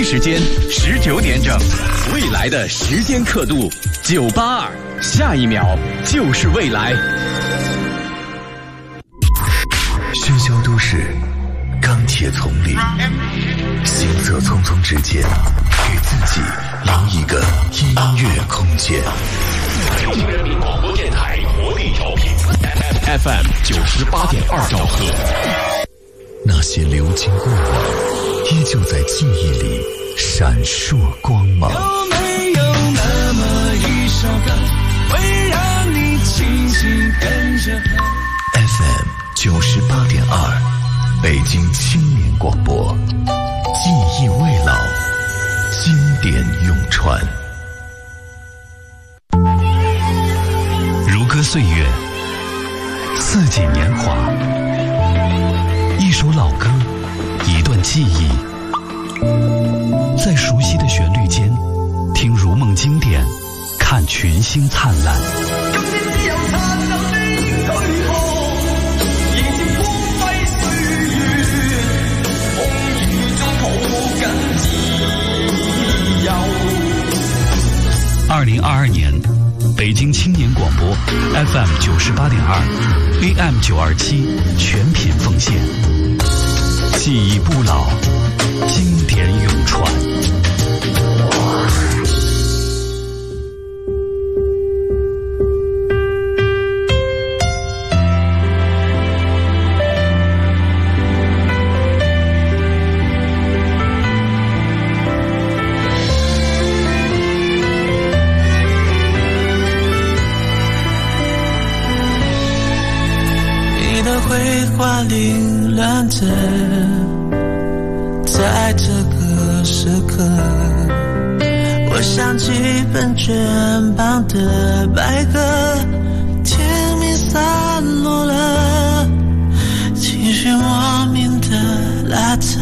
时间19点整，未来的时间刻度982，下一秒就是未来。 喧嚣都市，钢铁丛林，行色匆匆之间，给自己留一个音乐空间。 北京人民广播电台活力调频 FM 98.2兆赫。 那些流金过往，依旧在记忆里闪烁光芒。 有没有那么一首歌，会让你轻轻跟着和 ？FM 98.2，北京青年广播，记忆未老，经典永传。 如歌岁月，四季年华，一首老歌，一段记忆，在熟悉的旋律间，听如梦经典，看群星灿烂。2022年，北京青年广播 FM 98.2 AM 927全品奉献，记忆不老，经典永传。 绘画凌乱着，在这个时刻，我想起本卷旁的白鸽，天明散落了，情绪莫名的拉扯，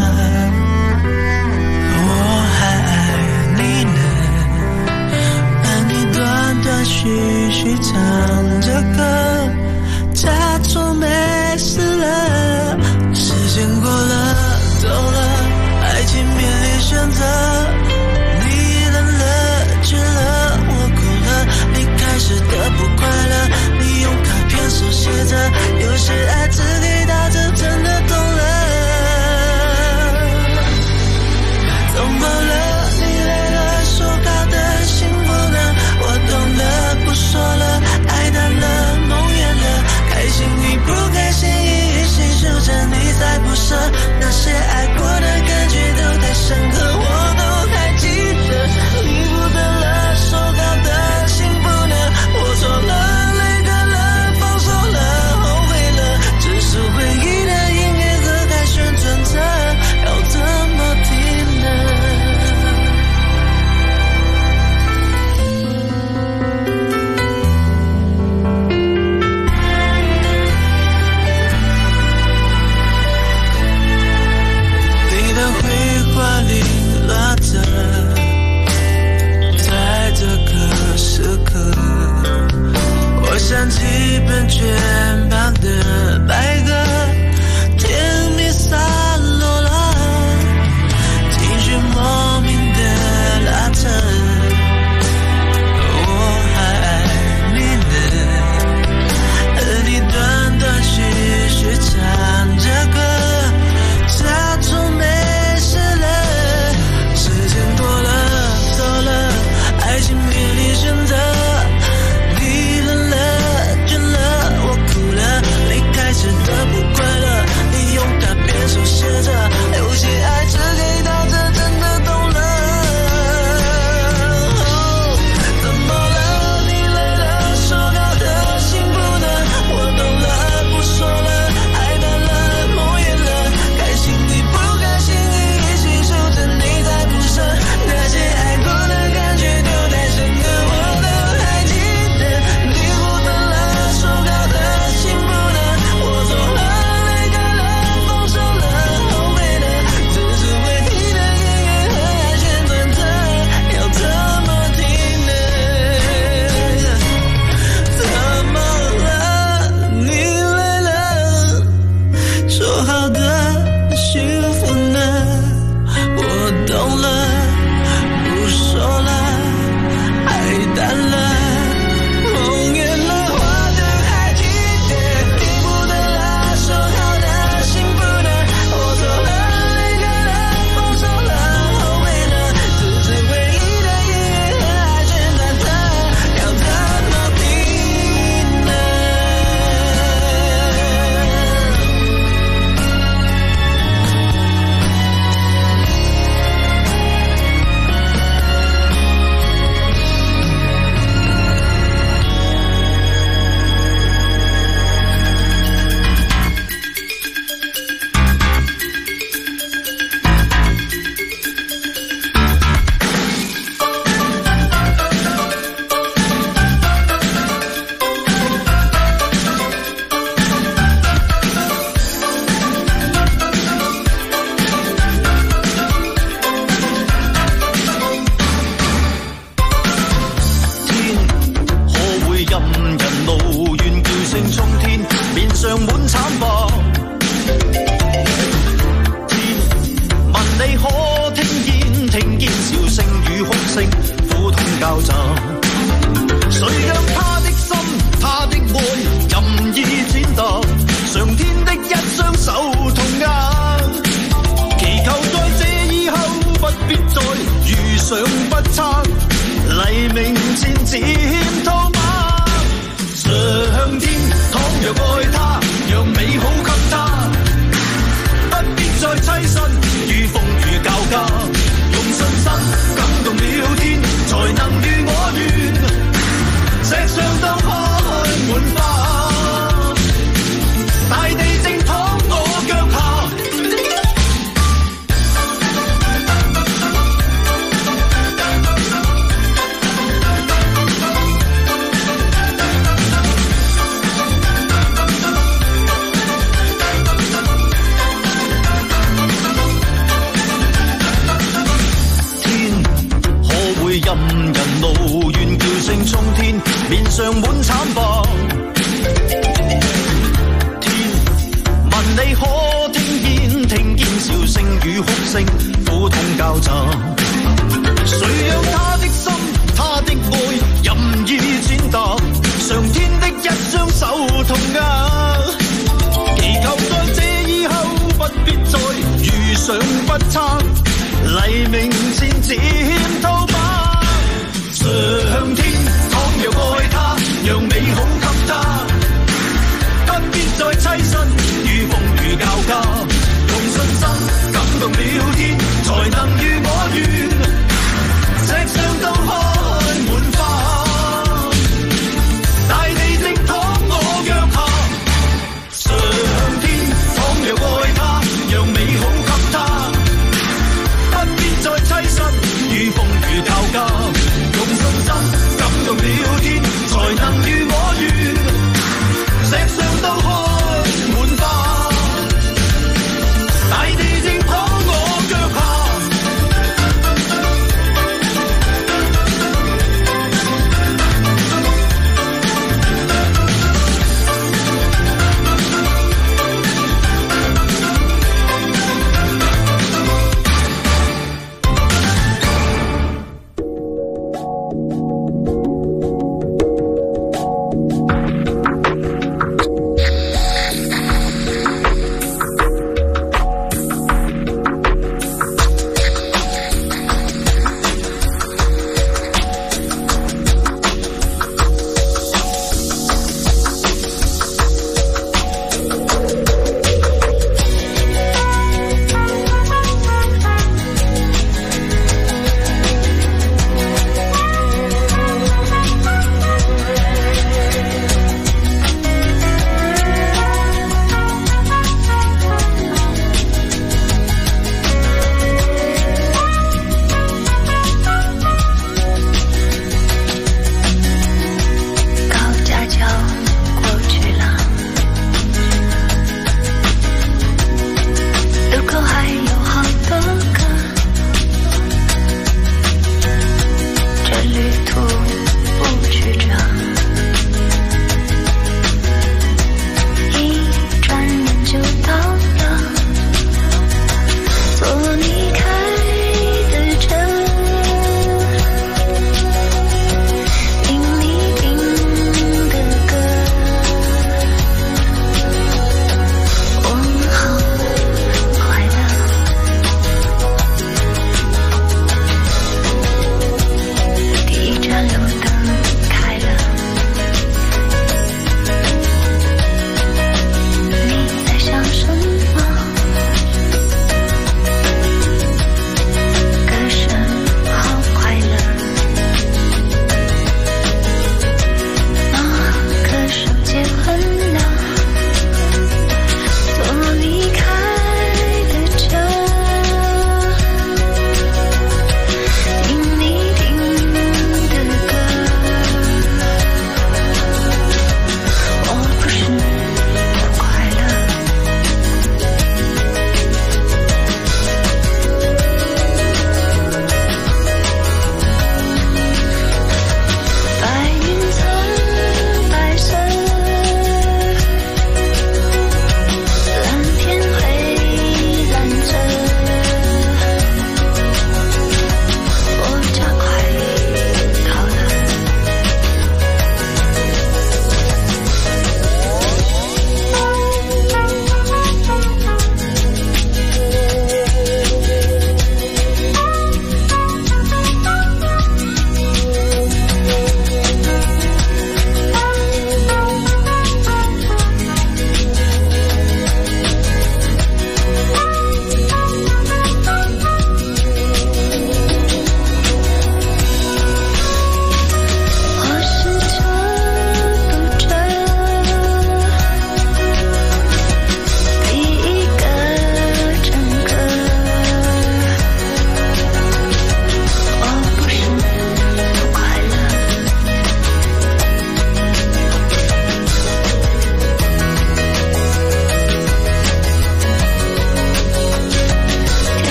我还爱你呢，而你断断续续唱着歌，假装没事了，时间过了，走了，爱情面临选择，你冷了，倦了，我哭了，你开始的不快乐，你用卡片手写着，有些爱只给到这，真的懂了，怎么了？你累了，说好的幸福呢？我懂了，不说了，爱淡了，梦远了，开心与不开心一一细数着，你才不舍，那些爱过的感觉都太深刻，我都还记得，你不等了，说好的幸福呢？我错了，累个了，放手了，后悔了，只是回忆的音乐盒还旋转着，要怎么停呢？凌乱着，在这个时刻，我想起本卷旁的白鸽，天明散落了，情绪莫名的拉扯，我还爱你呢，而你断断续续唱着歌，假装没爱情面临选择，你冷了，倦了，我哭了，你开始的聲，苦痛交集。誰讓他的心，他的愛任意踐踏，上天的一雙手痛握。祈求在這以後不必再遇上不測，黎明前漸逃吧。上天倘若愛他，讓美好給他，不必再棲身於風雨交加。用信心感動了天，才能如我願，石上都開滿花。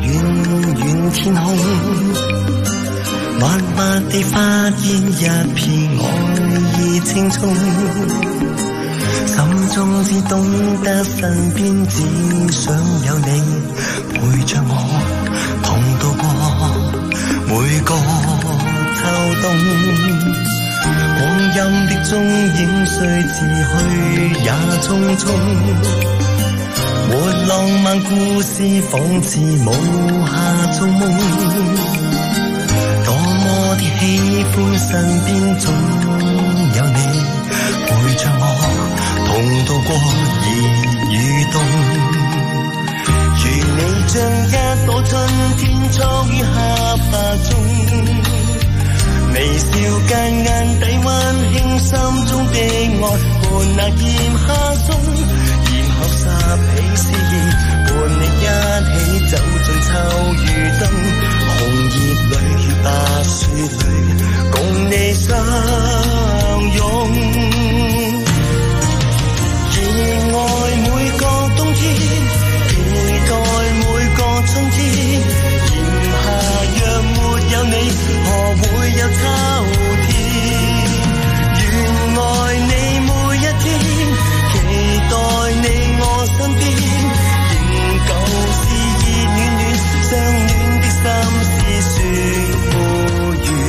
遠遠天空，默默地發現一片愛意青葱，心中只懂得身邊只想有你陪着我，同渡過每個秋冬。光陰的蹤影雖自去也匆匆，沒浪漫故事仿似無下做夢，多麼的喜歡身邊總有你陪着我，同渡過熱與冬。如你像一朵春天藏於黑髮中，微笑間眼底溫馨，心中的愛伴那炎夏中，然後拾起詩意，伴你一起走進秋與冬，紅葉裏與白雪裏，共你相擁。熱愛每個冬天，期待每個春天，炎夏若沒有你，何會有秋天？願愛你每一天，期待你我身邊，仍舊是熱暖暖，相戀的心事說無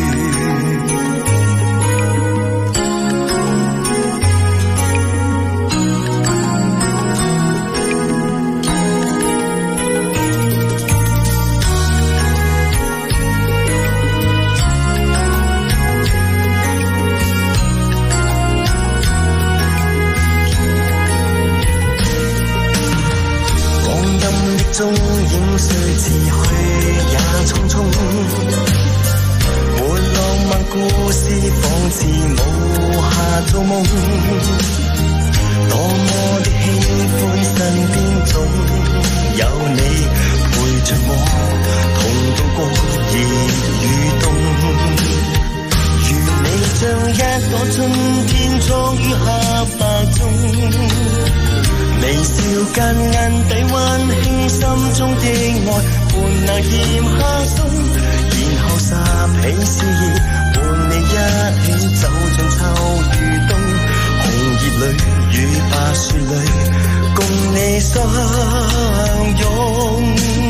蹤影雖自去也匆匆，沒浪漫故事仿似無下做夢，多麼的喜歡身邊總有你陪着我，同渡過熱與冬。如你像一朵春天藏於黑髮中，微笑間眼底溫馨，心中的愛伴那炎夏中，然後拾起詩意，伴你一起走進秋與冬，紅葉裏與白雪裏，共你相擁。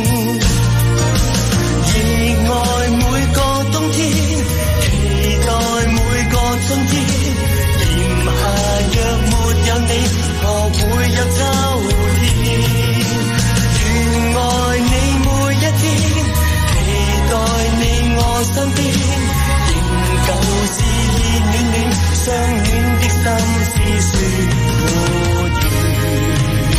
熱愛每個冬天，期待每個春天，炎夏若沒有你，何會有秋天？願愛你每一天，期待你我身邊，仍舊是熱暖暖，相戀的心事說無語。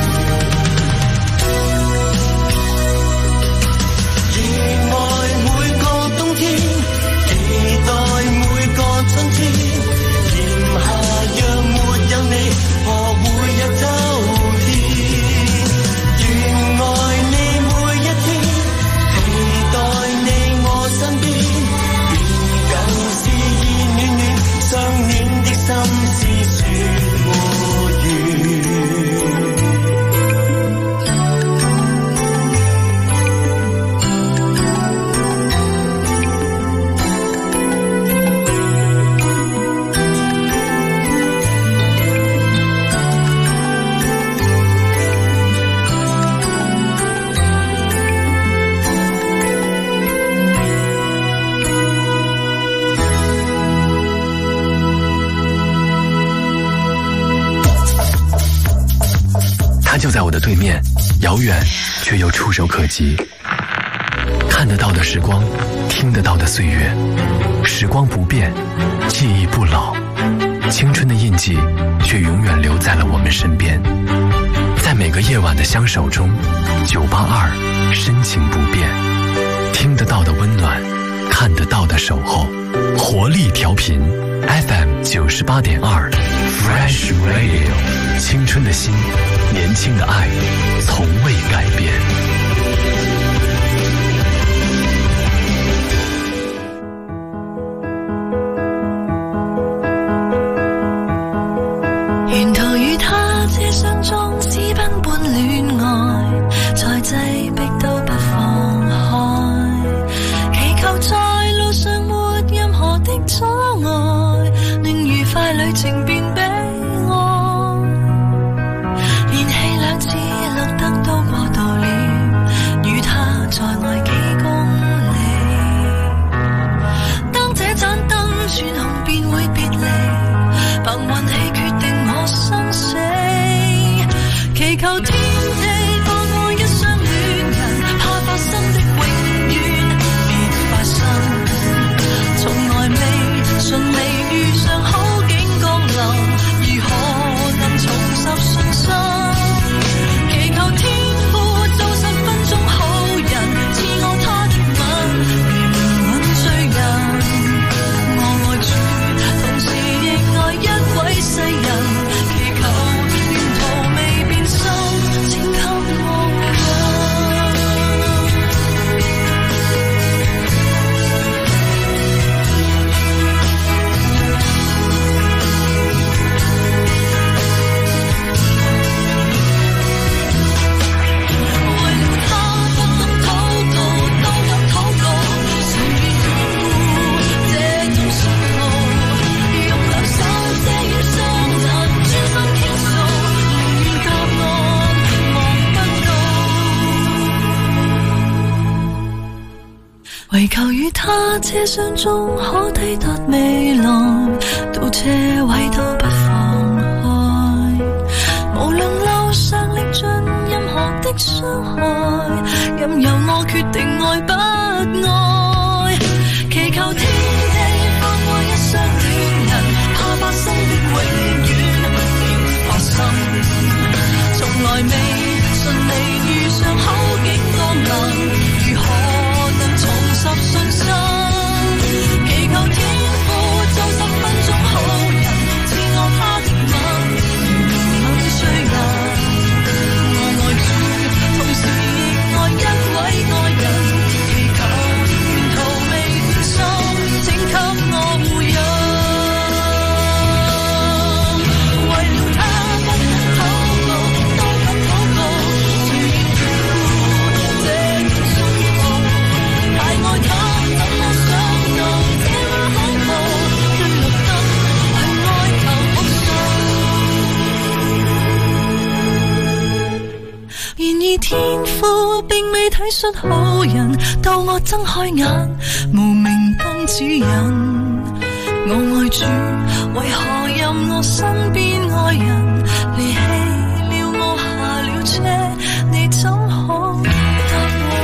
熱愛每個冬天，期待每個春天，炎夏若沒有你，何會有秋天？願愛你每一天，期待你我身邊，仍舊是熱暖暖，相戀的心事說無語。 它就在我的对面，遥远却又触手可及。看得到的时光，听得到的岁月，时光不变，记忆不老，青春的印记却永远留在了我们身边。在每个夜晚的相守中，982深情不变，听得到的温暖，看得到的守候，活力调频 FM 98.2 Fresh Radio， 青春的心，年轻的爱，从未改变。 沿途與他車廂中私奔般戀愛，再擠迫都不放車廂中可抵達未來，到車位都不放開。無論路上歷盡任何的傷害，任由我決定愛不愛。祈求天地放過一雙戀人，怕發生的永遠要發生。從來未順利遇上好景降臨，如何能重拾信心？祈求天父做10分鐘好人，賜我他的吻，吻醉人。我愛主，同時亦愛一位愛人，祈求沿途未斷送，請給我護佑。為了他不肯禱告，都不禱告，誰亦眷顧這種信號。太愛他，怎麼想到這麼恐怖？對綠燈去哀求復數。然而天父並未體恤好人，到我睜開眼，無明燈指引。我愛主，為何任我身邊愛人離棄了我，下了車，你怎可答我？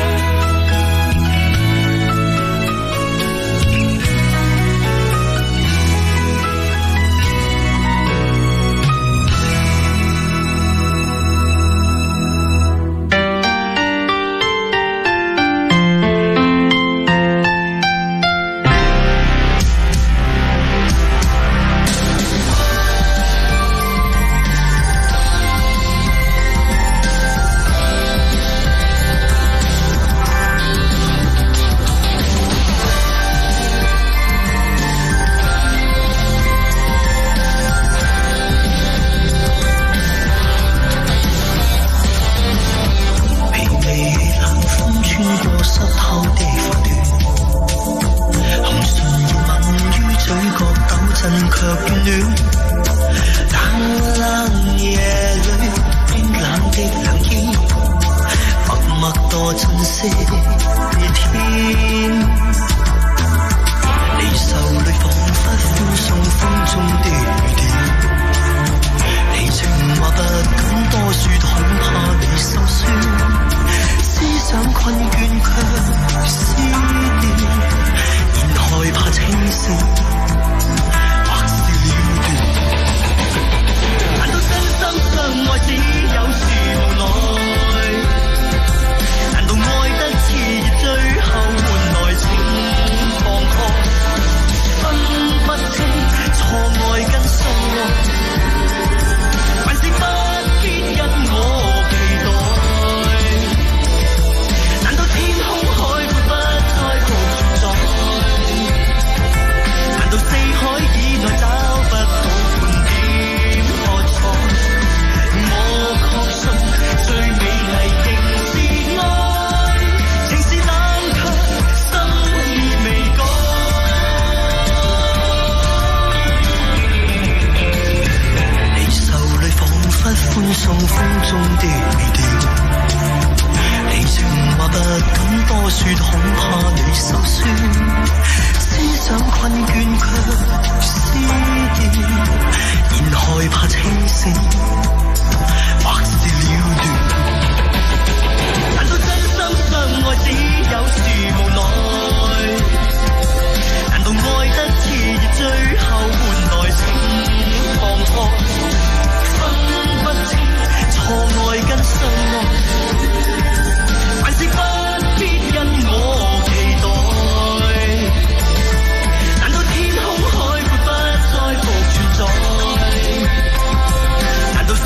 難道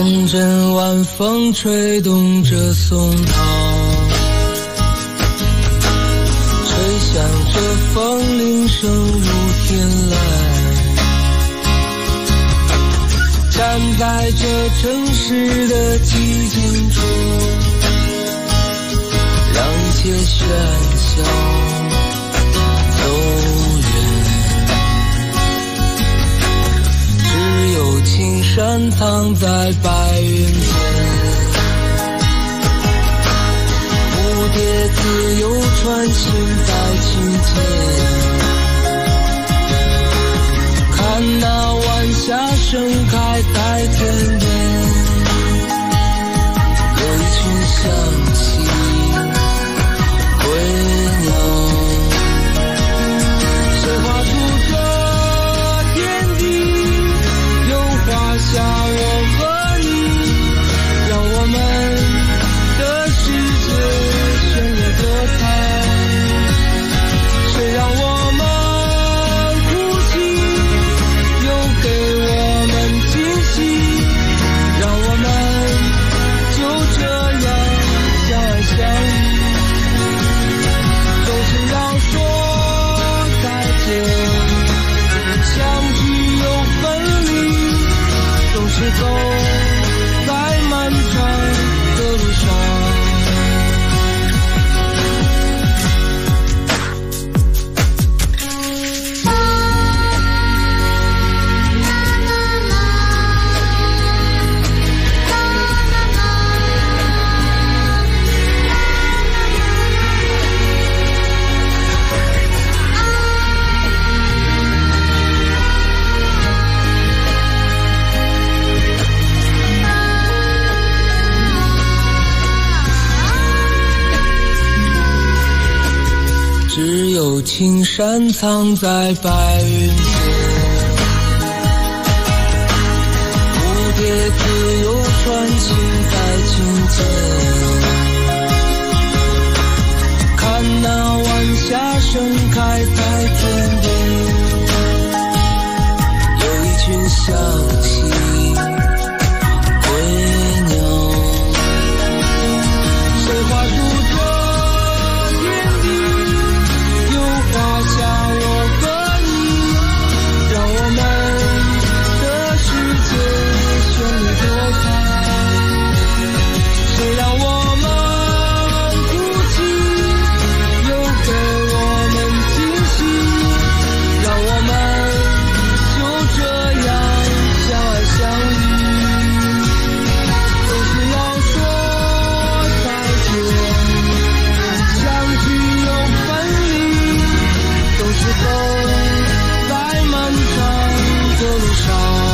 阵阵晚风吹动着松涛，吹响着风铃声如天籁，站在这城市的寂静处，让一切喧嚣走远，只有青山藏在白云间，蝴蝶自由穿行在琴间，看那晚霞盛开在天边，有一群向西归鸟，谁画出这天地，又画下我和你，让我们的世界绚丽多彩，谁让我们哭泣，又给我们惊喜，让我们就这样相爱相依，总是要说再见，相聚又分离，总是走在漫长的路上。只有青山藏在白云间，蝴蝶自由穿行在琴间，看那晚霞盛开在天边，有一群向西归鸟，谁画出这天地，画下我和你，让我们的世界绚丽多彩，谁让我们哭泣，又给我们惊喜，让我们就这样相爱相依，总是要说再见，相聚又分离，总是走在漫长的路上。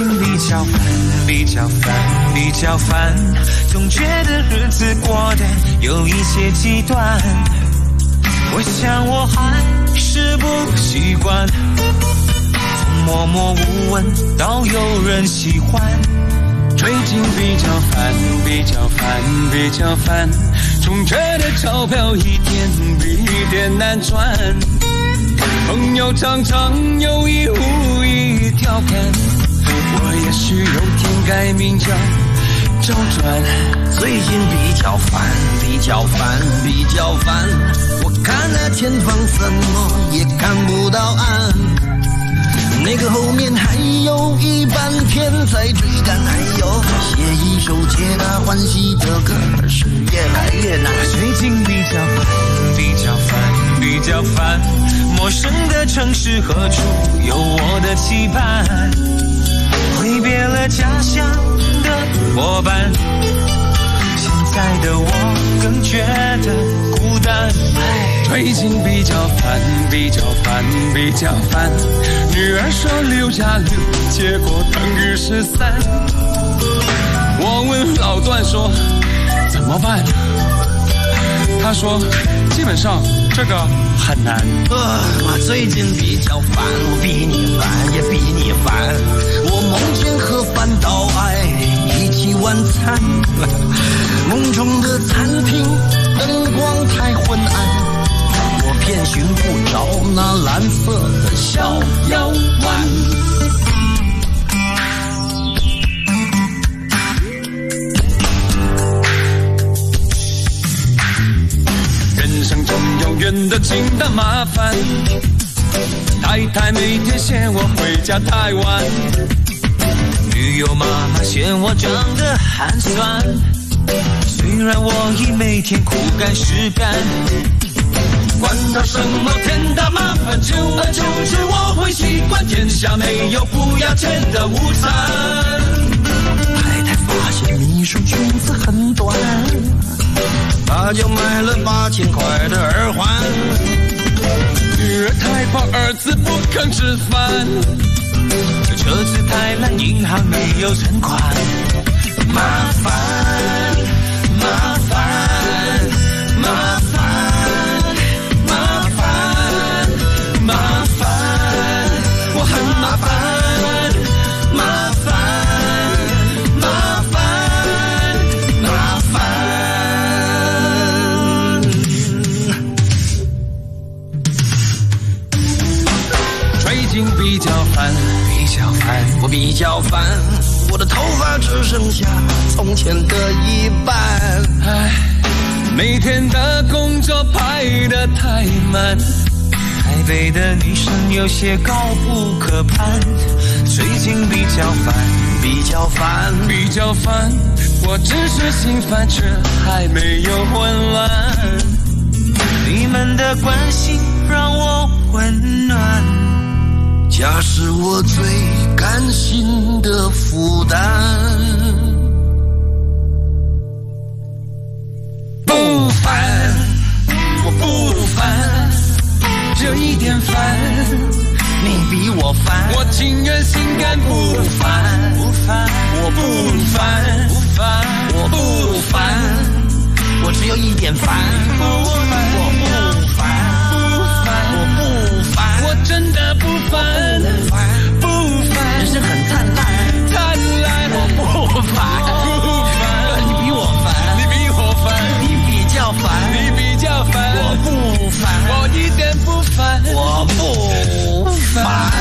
近比较烦，比较烦，比较烦，总觉得日子过得有一些极端。我想我还是不习惯，从默默无闻到有人喜欢。最近比较烦，比较烦，比较烦，总觉得钞票一点比一点难赚。朋友常常有意无意调侃，我也许有天改名叫周转。最近比较烦，比较烦，比较烦，我看那前方怎么也看不到岸，那个后面还有一半天在追赶。哎呦，写一首皆大欢喜的歌是越来越难。最近比较烦，比较烦，比较烦，陌生的城市何处有我的期盼？挥别了家乡的伙伴，现在的我更觉得孤单。最近比较烦，比较烦，比较烦，女儿说6+6结果等于13。我问老段说怎么办，他说基本上这个很难。我最近比较烦，我比你烦也比你烦，我梦见和范岛爱一起晚餐，梦中的餐厅灯光太昏暗，我偏寻不着那蓝色的小腰弯。人生中永远的清淡麻烦，太太每天嫌我回家太晚，女友妈妈嫌我长得寒酸，虽然我已每天苦干实干，管他什么天大麻烦，久而久之我会习惯，天下没有不要钱的午餐。太太发现秘书裙子很短，他就买了8000块的耳环。女儿太胖，儿子不肯吃饭，车子太烂，银行没有存款。麻烦，麻烦，麻烦，麻烦，麻烦，我很麻烦。麻烦，麻烦，麻烦。最近比较烦，比较烦，我比较烦，我的头发只剩下从前的一半。唉，每天的工作排得太满，台北的女生有些高不可攀。最近比较烦，比较烦，比较烦，我只是心烦，却还没有混乱。你们的关心让我温暖，家是我最甘心的负担。不烦，我不烦，这一点烦，你比我烦，我情愿心甘不烦，不烦，我不烦，不烦，我不烦，我只有一点烦，我不烦，我不烦，我真的不烦，不烦，人生很灿烂，灿烂，我不烦，不烦，你比我烦，你比我烦，你比较烦，你比较烦，我不烦，我一点不烦，我不烦。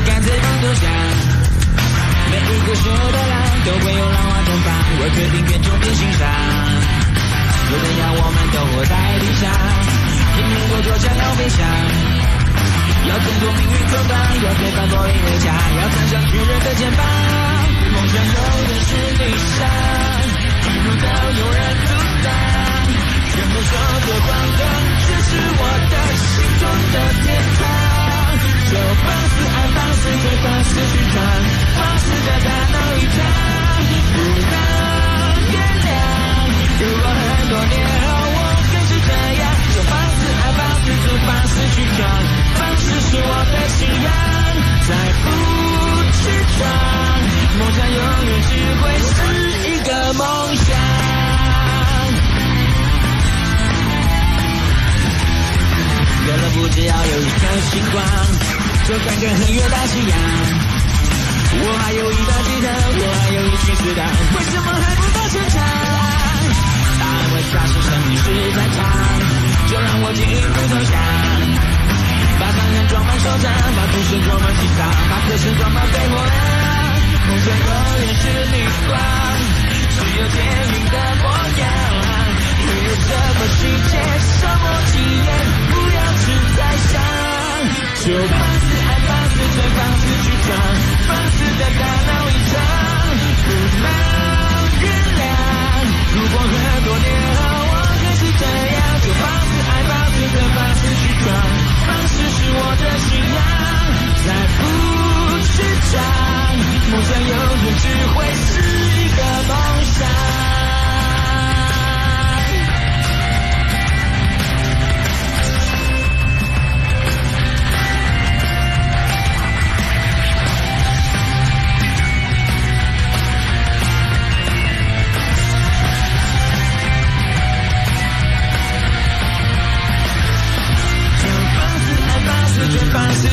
干脆不投降。每一个时候的浪都会有浪花绽放，我决定变重变欣赏。有怎样我们都活在地上，拼命过多想要飞翔，要挣脱命运捆绑，要推翻玻璃围墙，要站上巨人的肩膀。梦想永远是理想，一路都有人阻挡。全部说着谎言，这是我的心中的天堂。就放肆爱放肆追放肆去闯，放肆的大闹一场，不能原谅。如果很多年后我更是这样，就放肆爱放肆就放肆去闯，放肆是我的信仰，再不去闯，梦想永远只会是一个梦想。有了不只要有一颗星光，就看个很远大西洋。我还有一段吉他，我还有一曲死党，为什么还不到现场？答案会发生生命是在场，就让我进一步投降。把伤痕装满手掌，把故事装满心脏，把歌声装满肺活量。梦想永远是逆光，只有坚定的模样。没有什么细节，什么体验，不要只在想。就放肆爱放肆追放肆去闯，放肆的大闹一场，不能原谅。如果很多年后我还是这样，就放肆爱放肆追放肆去闯，放肆是我的信仰，再不去闯，梦想永远只会是一个梦想。放肆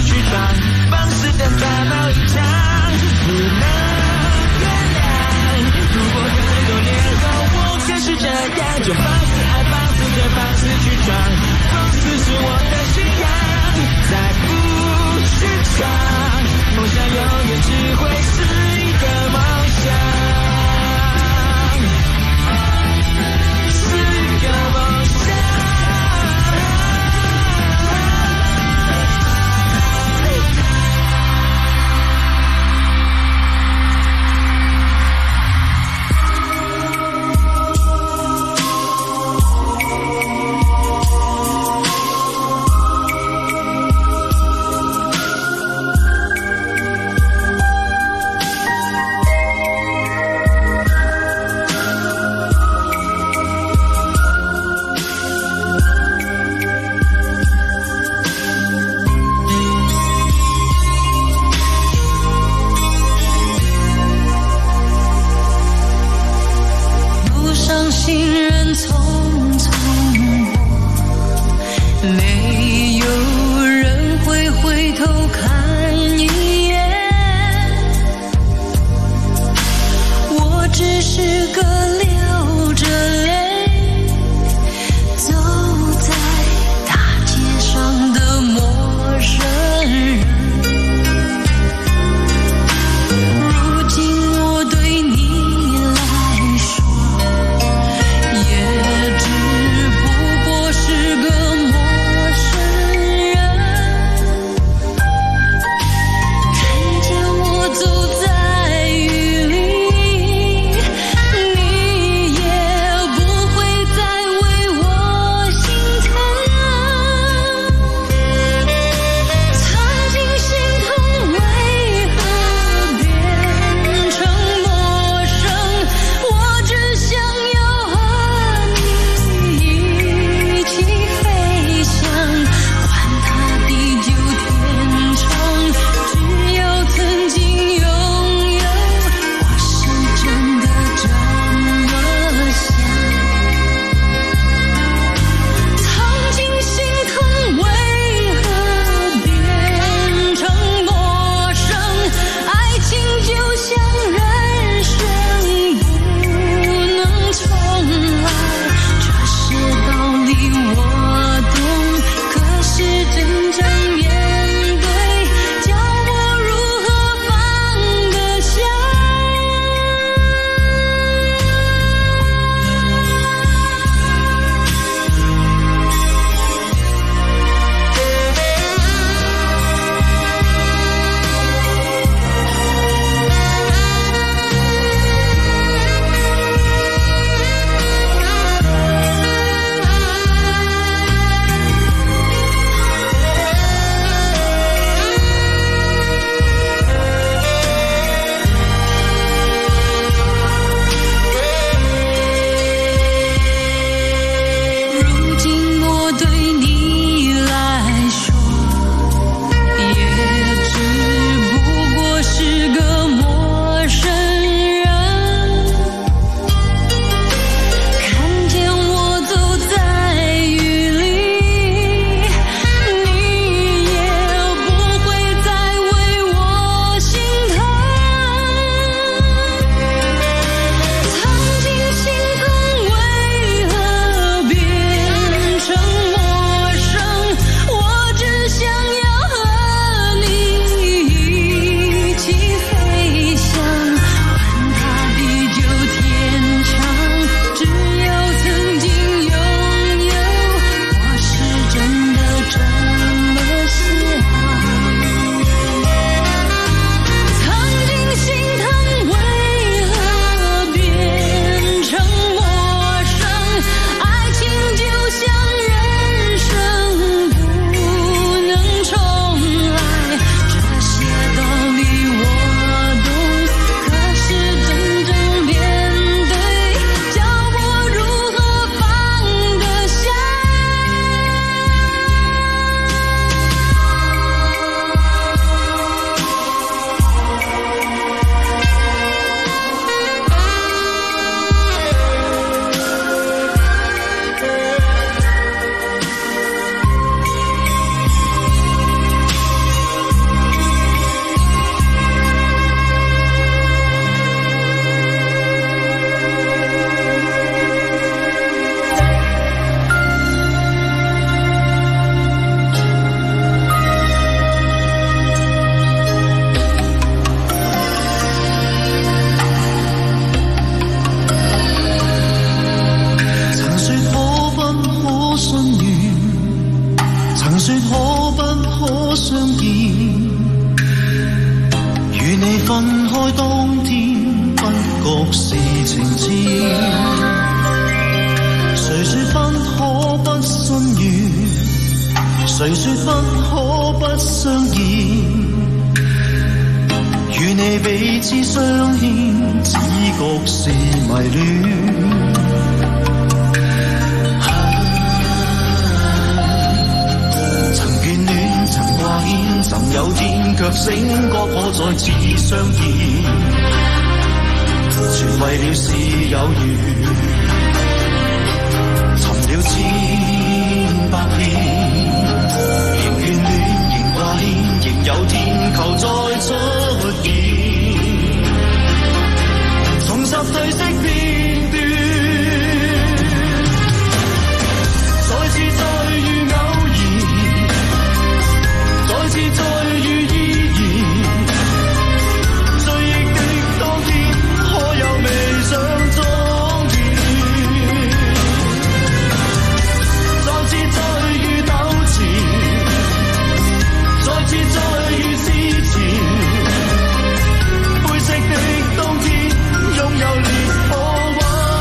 分開當天不覺是情痴，誰說分可不心軟，誰說分可不相見，與你彼此相牽，只覺是迷戀。曾有天卻醒覺可再次相見，全為了是有緣，尋了千百遍，仍眷戀，仍掛牽，仍有天求再出現，重拾褪色片段，再次再遇偶然。再次再遇依然，追憶的當天，可有未想莊嚴？再次再遇糾纏，再次再遇之前，灰色的當天，擁有烈火溫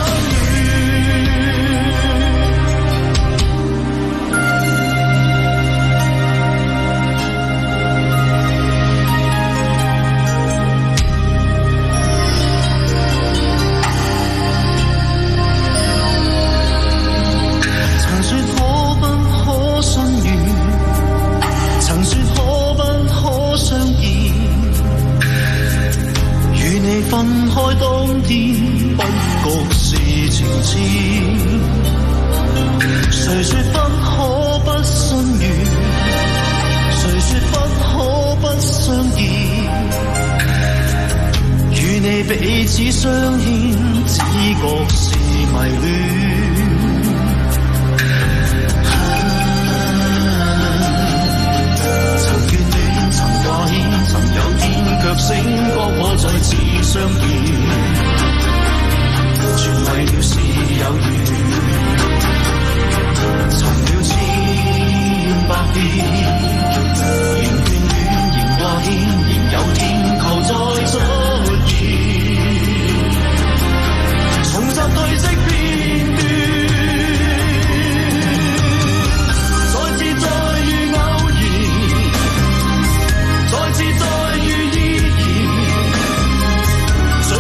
分開當天不覺是情痴，誰說不可不心軟，誰說不可不相見，與你彼此相牽，只覺是迷戀。曾眷戀，曾掛牽，曾有天卻醒覺可再次相見，全為了是有緣，尋了千百遍，仍眷戀，仍掛牽，仍有天求再出現，重拾褪色片段，再次再遇偶然，再次再遇依然。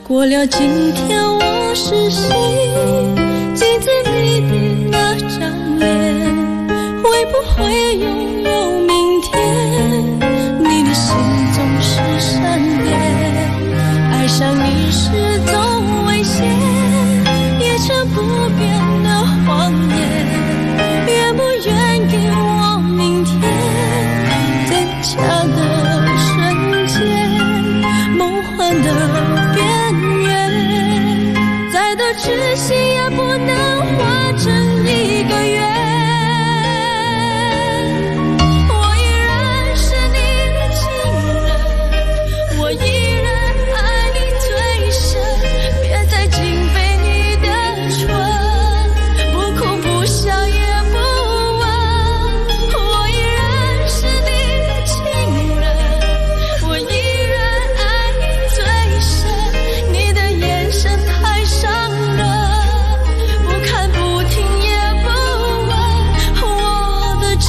过了今天我是谁，镜子里的那张脸会不会拥有明天，你的心总是善变，爱上你是种危险，也成不变的谎言，愿不愿给我明天，在假的瞬间，梦幻的边缘，再多痴心也不能化成一个圆。我依然是你的情人，我依然爱你最深，别再紧背你的唇，不哭不笑也不问。我依然是你的情人，我依然爱你最深，你的眼神太伤人，不看不听也不问我的真。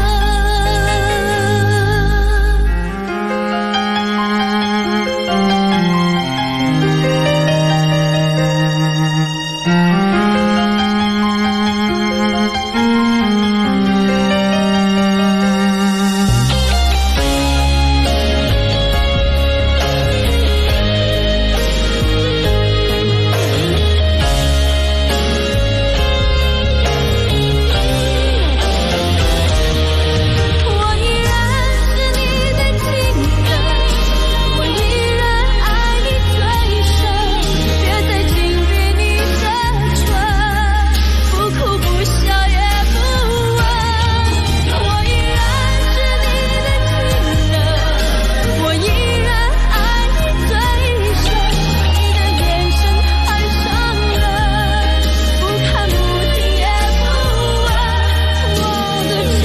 我依然是你的情人，我依然爱你最深，别再紧闭你的唇，不哭不笑也不问。我依然是你的情人，我依然爱你最深，你的眼神太伤人，不看不听也不问我的真。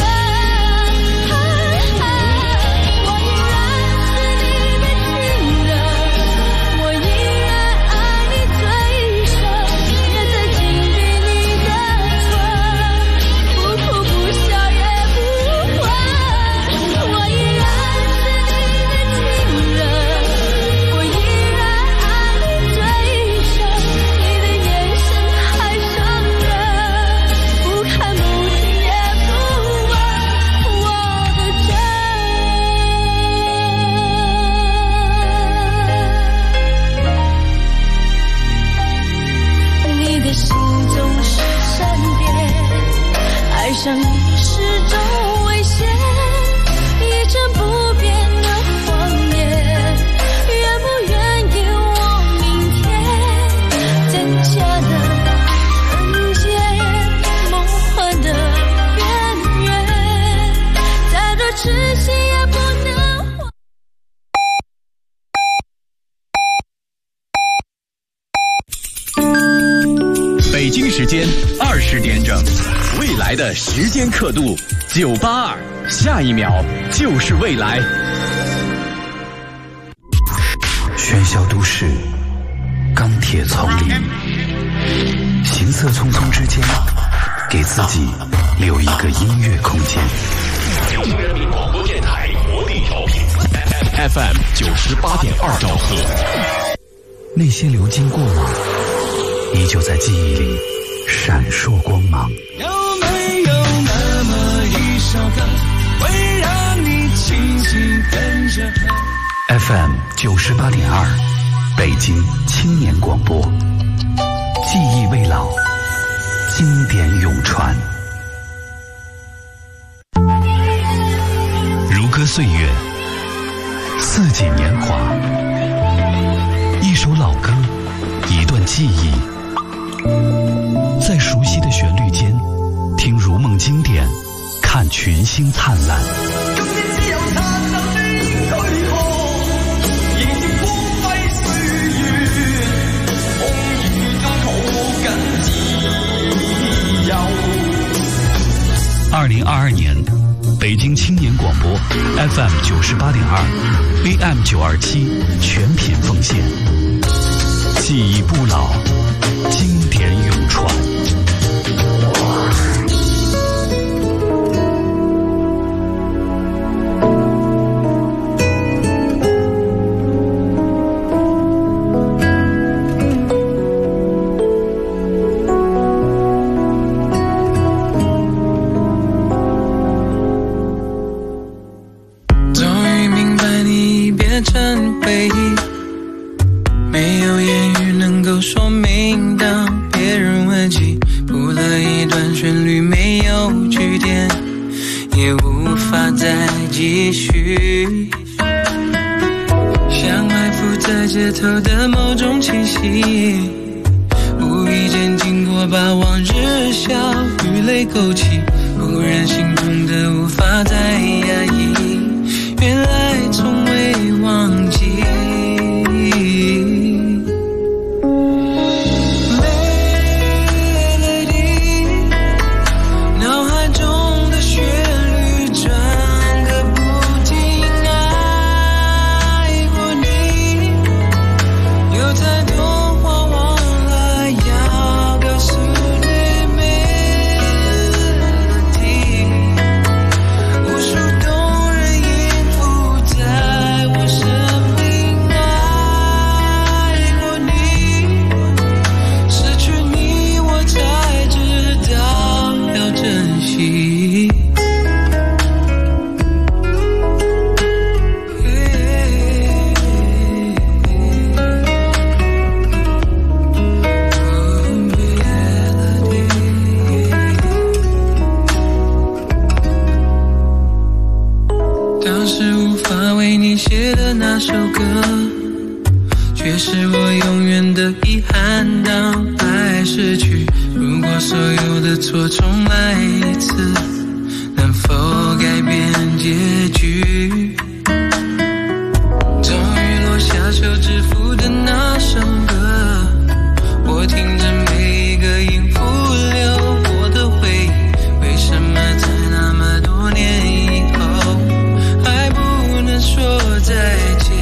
我依然是你的情人，我依然爱你最深，别再紧闭你的唇，不哭不笑也不问。我依然是你的情人，我依然爱你最深，你的眼神太伤人，不看不听也不问我的真。你的心总是善变，爱上你是种危险，一成不变的谎言，愿不愿给我明天，在假的瞬间，梦幻的边缘，再多痴心也不能化。 北京时间20点整，未来的时间刻度982，下一秒就是未来。 喧嚣都市，钢铁丛林，行色匆匆之间，给自己留一个音乐空间。 北京人民广播电台活力调频 FM 98.2兆赫。 那些流金过往，依旧在记忆里闪烁光芒。 有没有那么一首歌，会让你轻轻跟着和 FM 98.2，北京青年广播，记忆未老，经典永传。 如歌岁月，四季年华，一首老歌，一段记忆，在熟悉的旋律间，听如梦经典，看群星灿烂。2022年，北京青年广播 FM 98.2 AM 927全品奉献，记忆不老，经典永传。 成回忆，没有言语能够说明。当别人问起，谱了一段旋律，没有句点，也无法再继续。像埋伏在街头的某种气息，无意间经过，把往日笑与泪勾起，忽然心痛的无法再压抑，原来从未忘记。那首歌却是我永远的遗憾。当爱逝去，如果所有的错重来一次，能否改变结局？终于落下手指符的那首歌，我听着每一个音符流过的回忆，为什么在那么多年以后还不能说再见？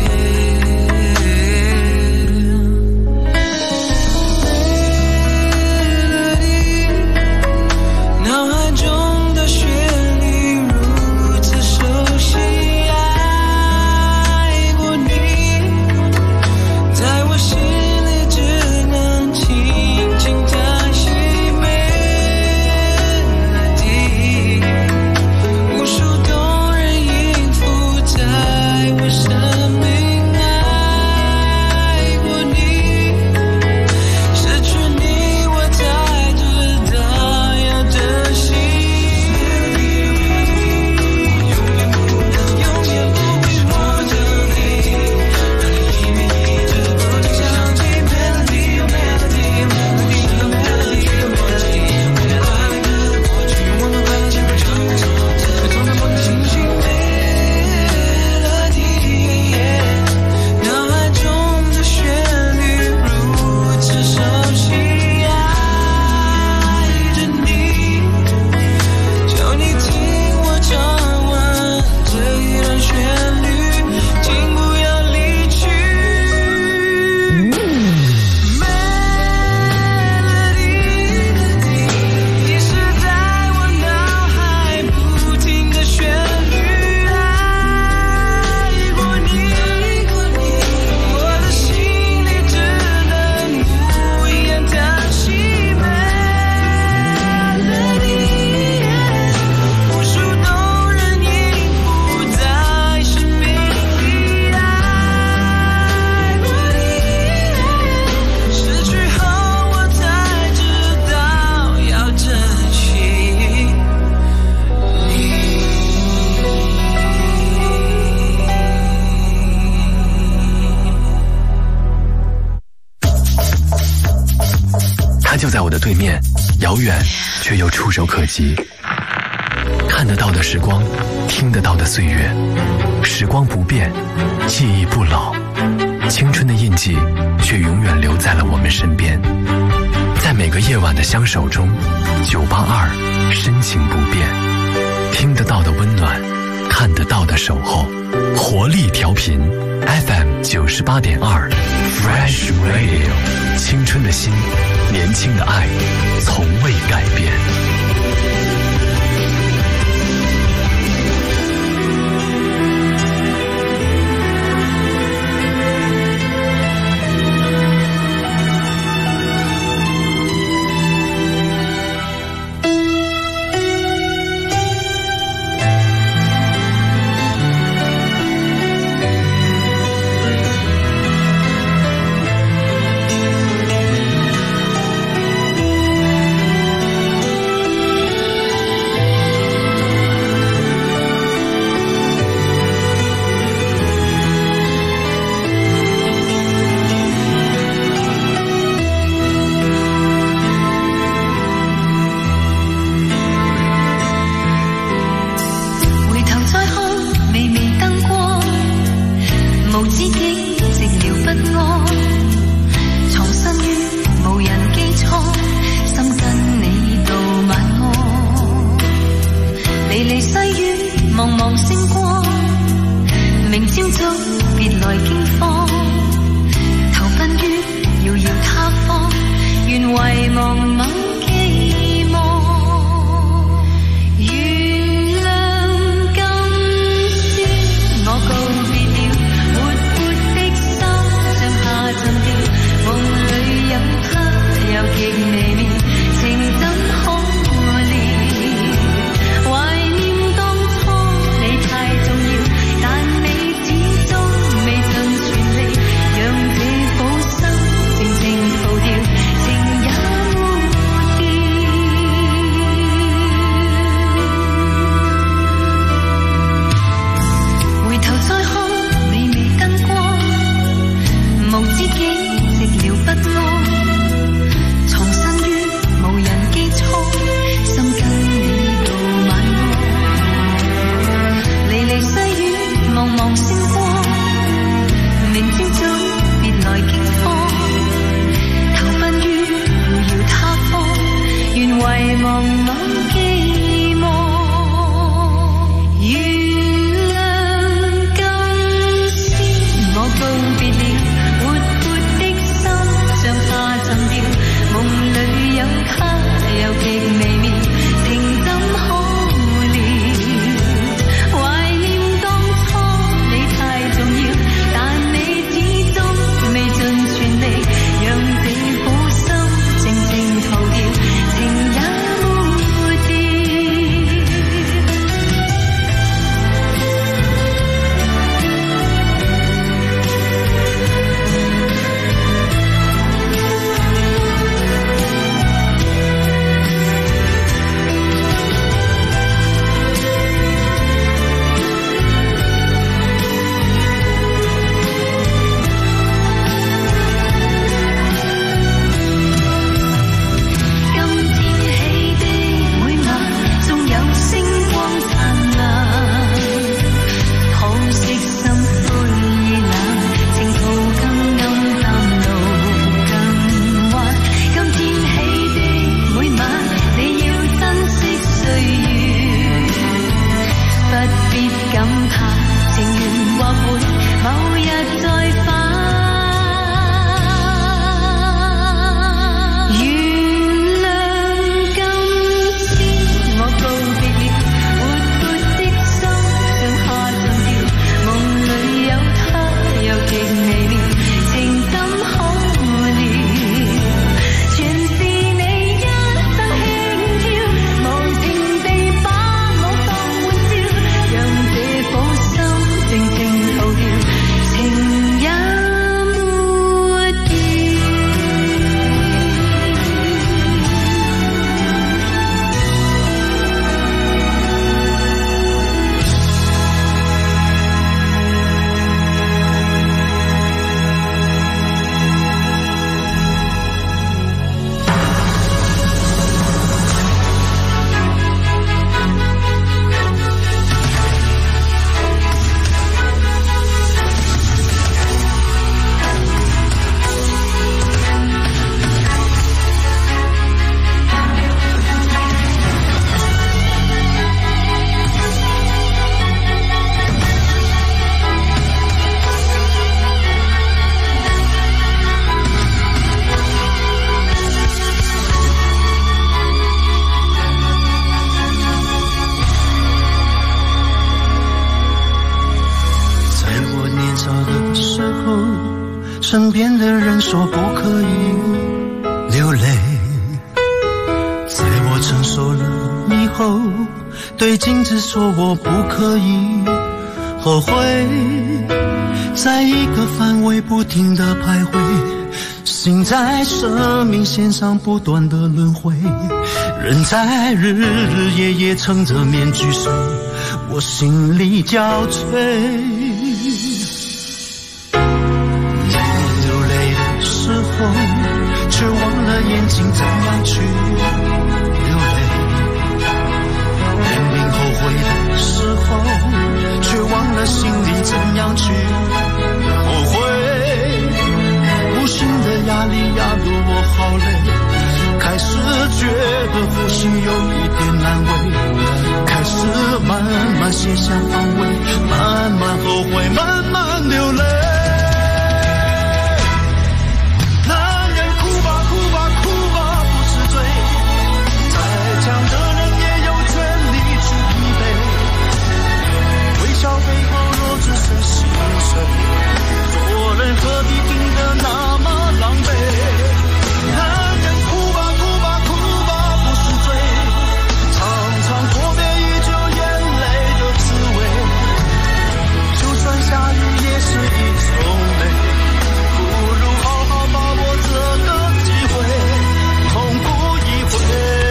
就在我的对面，遥远却又触手可及。看得到的时光，听得到的岁月，时光不变，记忆不老，青春的印记却永远留在了我们身边。在每个夜晚的相守中，982深情不变，听得到的温暖，看得到的守候，活力调频 FM 98.2 Fresh Radio， 青春的心，年轻的爱，从未改变。 無知己寂寥不安，藏身於無人機艙，心跟你道晚安。離離西於茫茫星光，明朝早別來驚慌，投奔於遙遙他方，願遺忘某寄望。原諒今宵我告別了，活潑的心像下沉掉，夢裏有他又極微妙，情怎可憐？懷念當初你太重要，但你始終未盡全力，讓這顆心靜靜逃掉，情也抹掉。回頭再看微微燈光，無知己寂寥不安，藏身於無人機艙，心跟你道晚安。離離西於茫茫星光，明朝早別來驚慌，投奔於遙遙他方，願遺忘某寄望。原諒今宵我告別了，活潑的心像下沉掉，夢裏有他又極微妙，情怎可憐？懷念當初你太重要，但你始終未盡全力，讓這顆心靜靜逃掉，情也抹掉。今天起的每晚，縱有星光燦爛，可惜心灰意冷，情途更暗淡，路更彎。今天起的每晚，你要珍惜歲月，不必感嘆情緣或會某日再返。原諒今宵我告別了，活潑的心像下沉掉，夢裏有他又極微妙，情怎可憐？全是你一生輕佻，無情地把我當玩笑，讓這顆心靜靜逃掉，情也抹掉。 在我年少的时候，身边的人说不可以流泪。在我成熟了以后，对镜子说我不可以后悔。在一个范围不停地徘徊，心在生命线上不断的轮回，人在日日夜夜撑着面具睡，我心里憔悴。流泪的时候，却忘了眼睛怎样去流泪。明明后悔的时候，却忘了心里怎样去流好累，开始觉得呼吸有一点难为，开始慢慢卸下防卫，慢慢后悔，慢慢流泪。男人哭吧哭吧哭吧不是罪，再强的人也有权利去疲惫，微笑背后若只剩心碎，做人何必拼得那么狼狈。男人哭吧哭吧哭吧不是罪，常常阔别依旧眼泪的滋味，就算下雨也是一种美，不如好好把握这个机会，痛哭一回。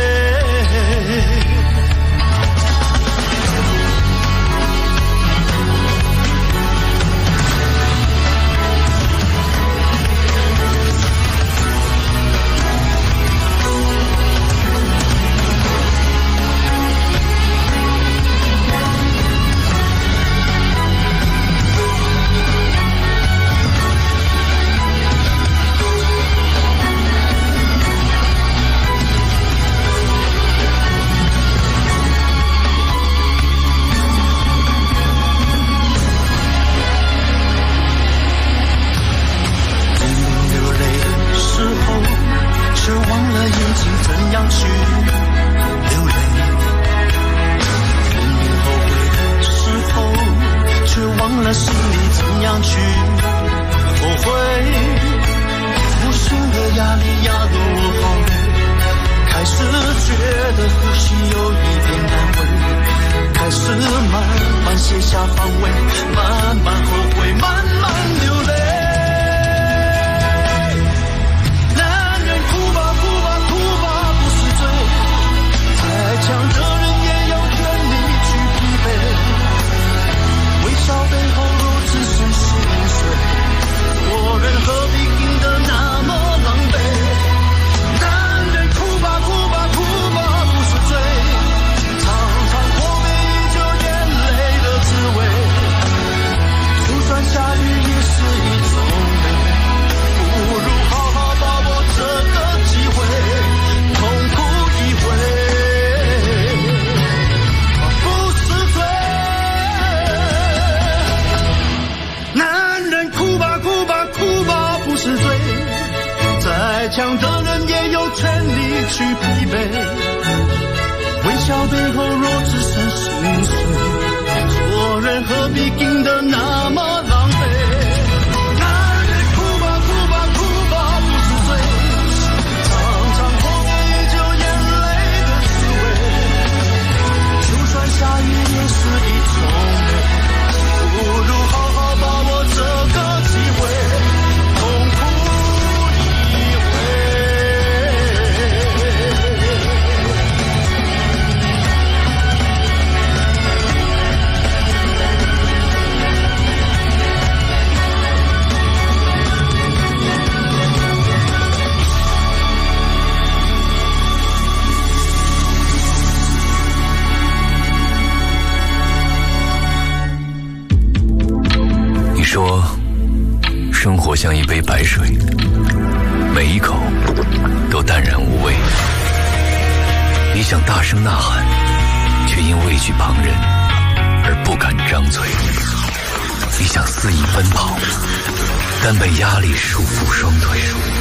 像一杯白水，每一口都淡然无味。你想大声呐喊，却因畏惧旁人而不敢张嘴。你想肆意奔跑，但被压力束缚双腿。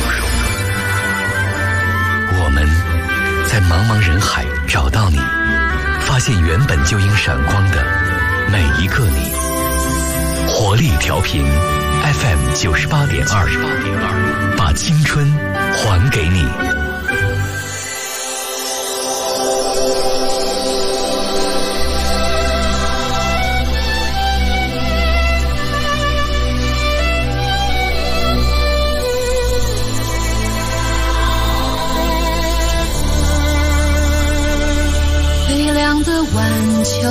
我们在茫茫人海找到你，发现原本就应闪光的每一个你。活力调频FM 98.2，把青春还给你。 微凉的晚秋，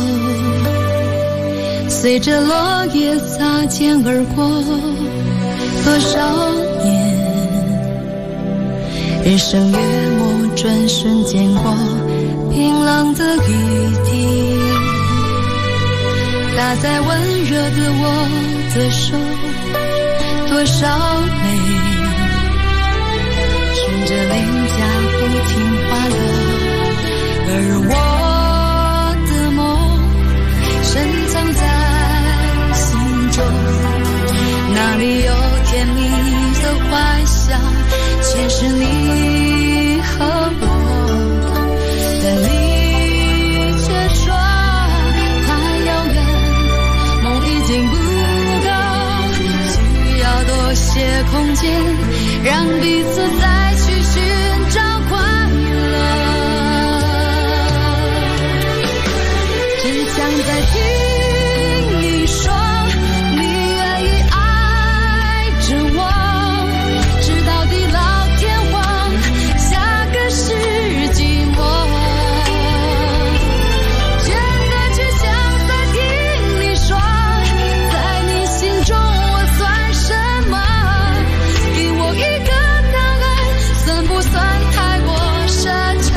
随着落叶擦肩而过，多少年，人生月幕转瞬间过，冰冷的雨滴打在温热的我的手，多少泪是着脸颊不停滑落，而我的梦深藏在心中，哪里有甜蜜的幻想，却是你和我，但你却说太遥远，梦已经不够，需要多些空间，让彼此再去寻找快乐。只想再听你说你愿意爱着我，直到地老天荒，下个世纪末。真的只想再听你说，在你心中我算什么，给我一个答案，算不算太过奢求。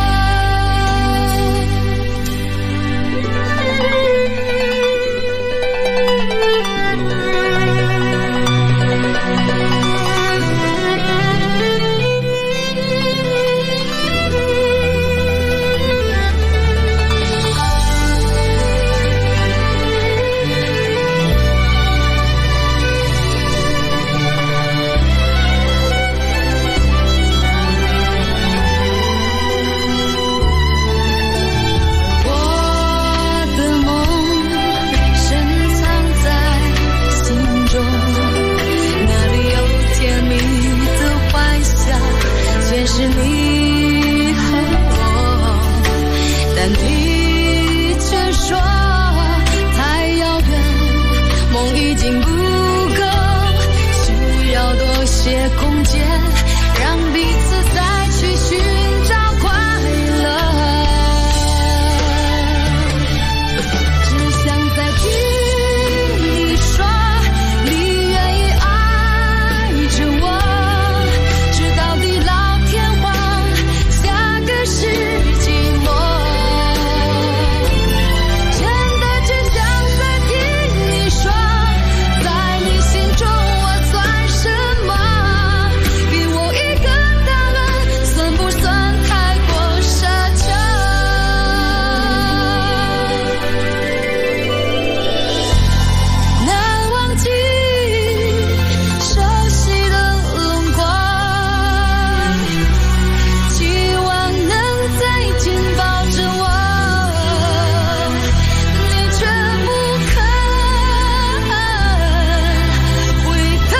是你和我，但你却说太遥远，梦已经不够，需要多些空间，让彼此再去寻找快乐。只想再听你说你愿意爱着我，直到地老世纪末。真的只想再听你说，在你心中我算什么，给我一个答案，算不算太过奢求。难忘记熟悉的轮廓，期望能再紧抱着我，你却不肯回头。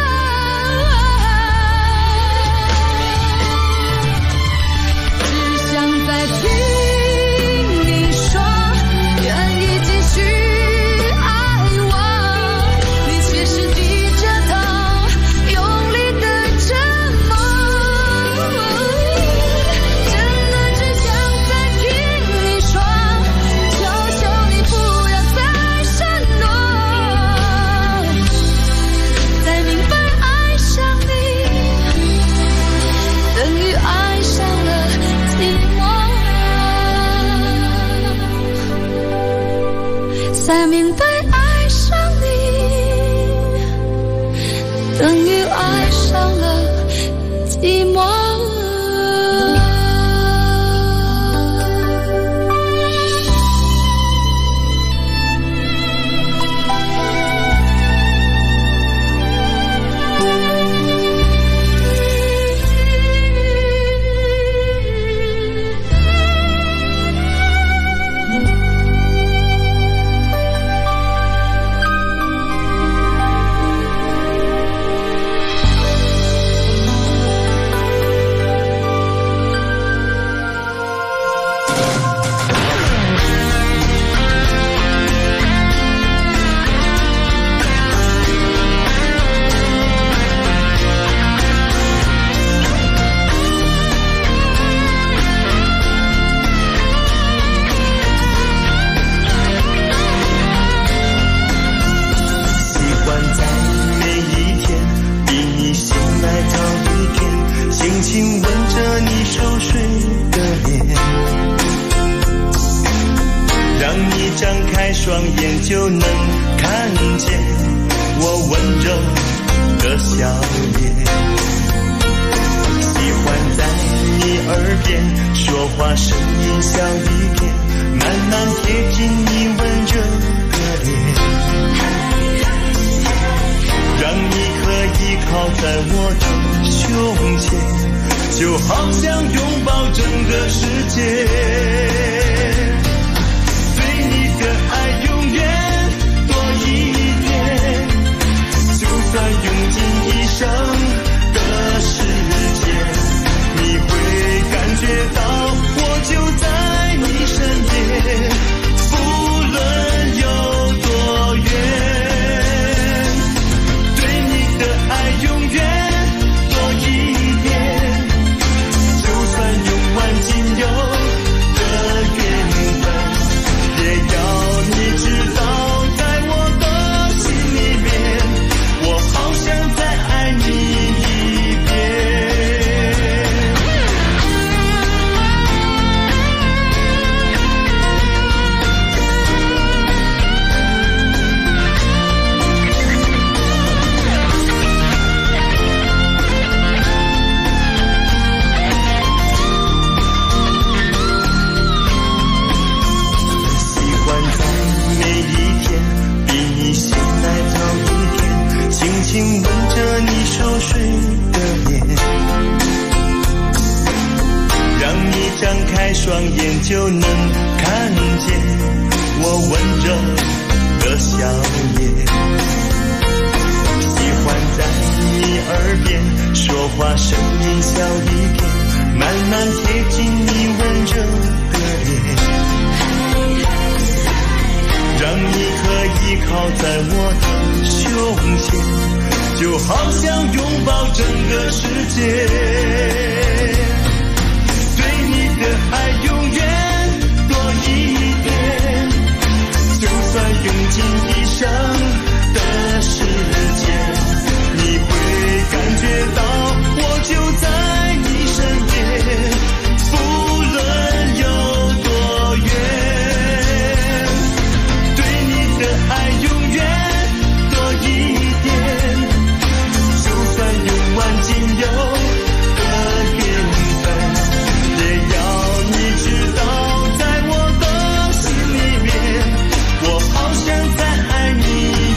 只想再听你说愿意继续爱我，你却是低着头用力的折磨。真的只想再听你说，求求你不要再闪躲，才明白爱上你等于爱上了寂寞，才明白爱上你等于爱上了寂寞。 双眼就能看见我温柔的笑脸。喜说话声音小一点，慢慢贴近你温热的脸，让你可以靠在我的胸前，就好像拥抱整个世界。对你的爱永远多一点，就算用尽一生的时间，你会感觉到我就在你身边，不论有多远。对你的爱永远多一点，就算用完仅有的缘分，也要你知道，在我的心里面，我好想再爱你一遍。轻吻着你熟睡的脸，让你张开双眼就能看见我温柔的笑颜。喜欢在你耳边说话声音小一点，慢慢贴近你温热的脸，让你可以靠在我的胸前，就好像拥抱整个世界。对你的爱永远多一点，就算用尽一生的时间，你会感觉到我就在你身边，不论有多远。对你的爱永远多一点，用完仅有的缘分，也要你知道，在我的心里面，我好想再爱你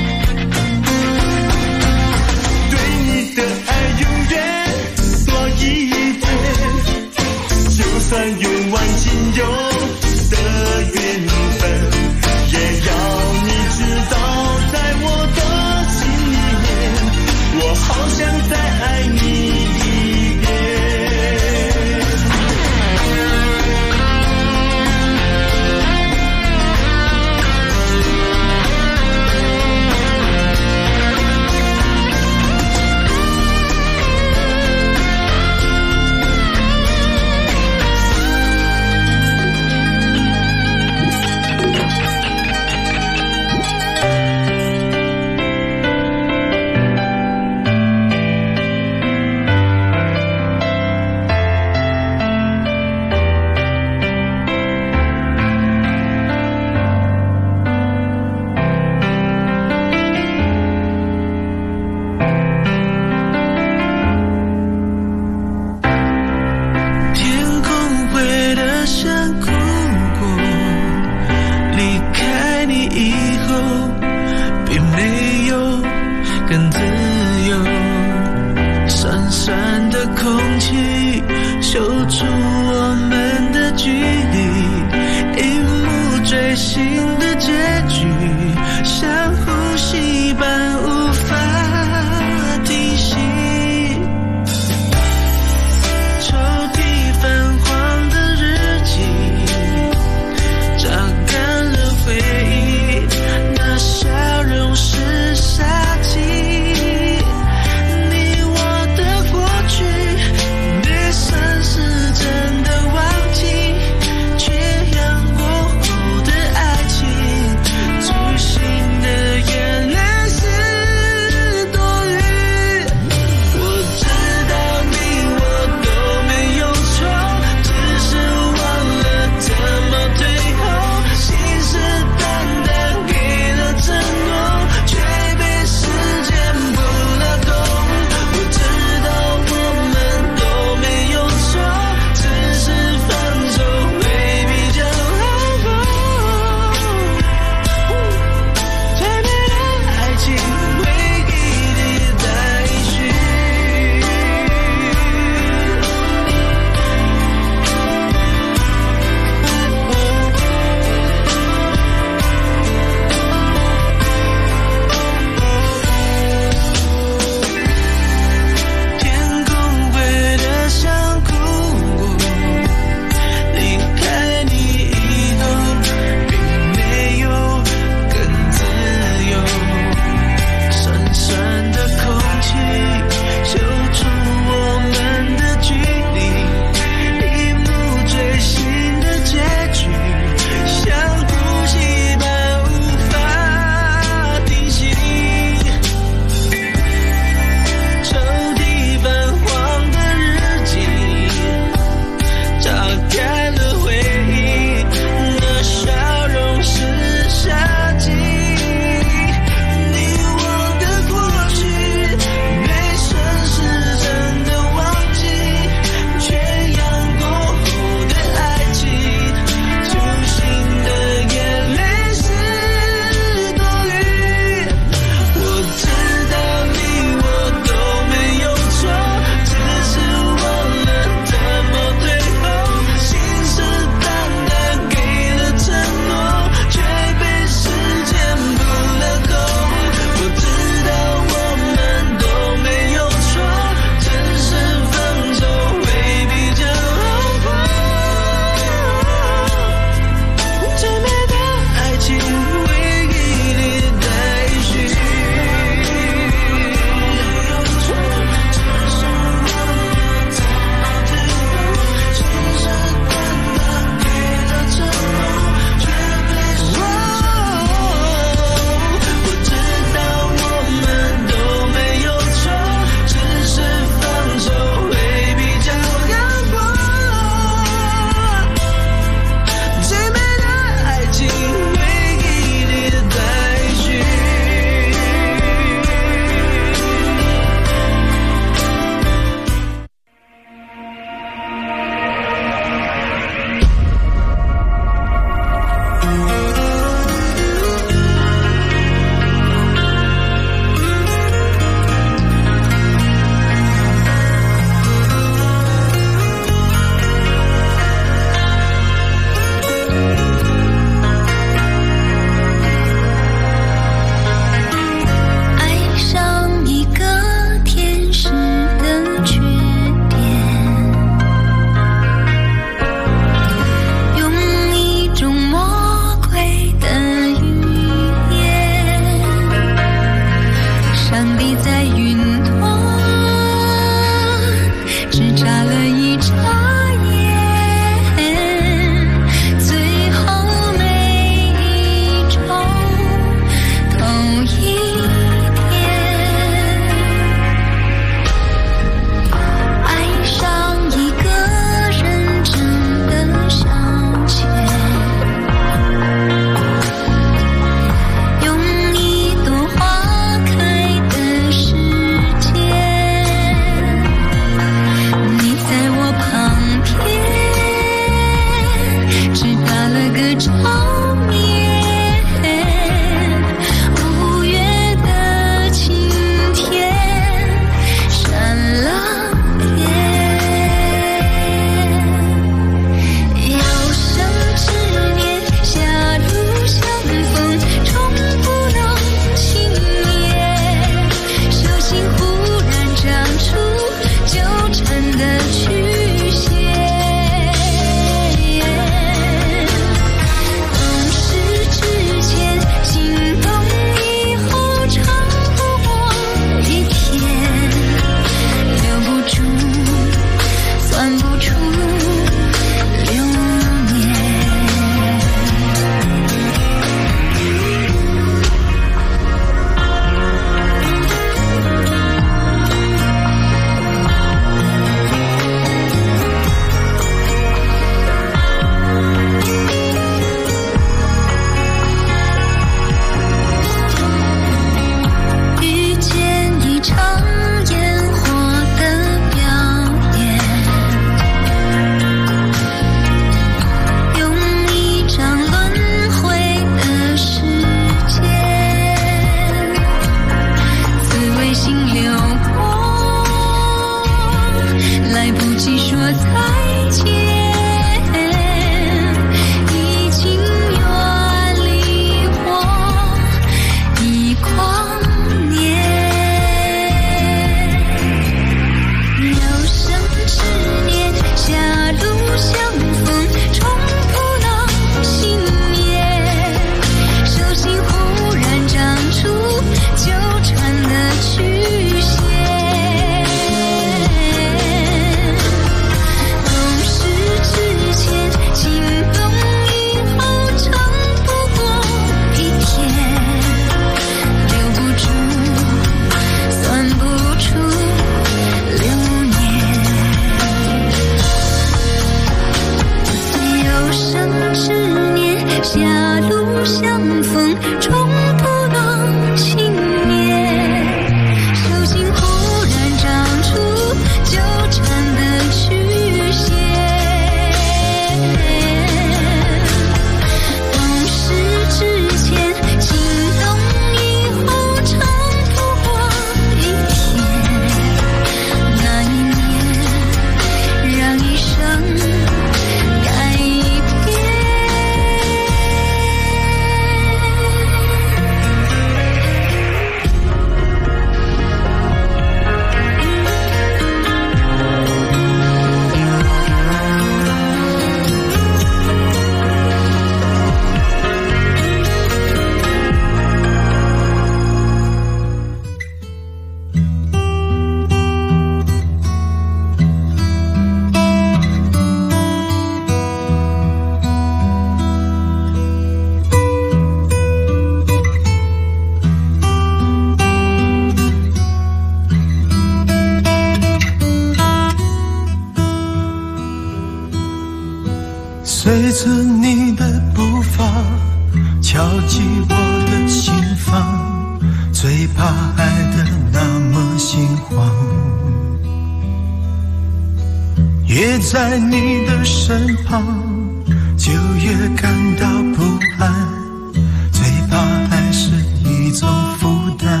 在你的身旁，就越感到不安，最怕爱是一种负担。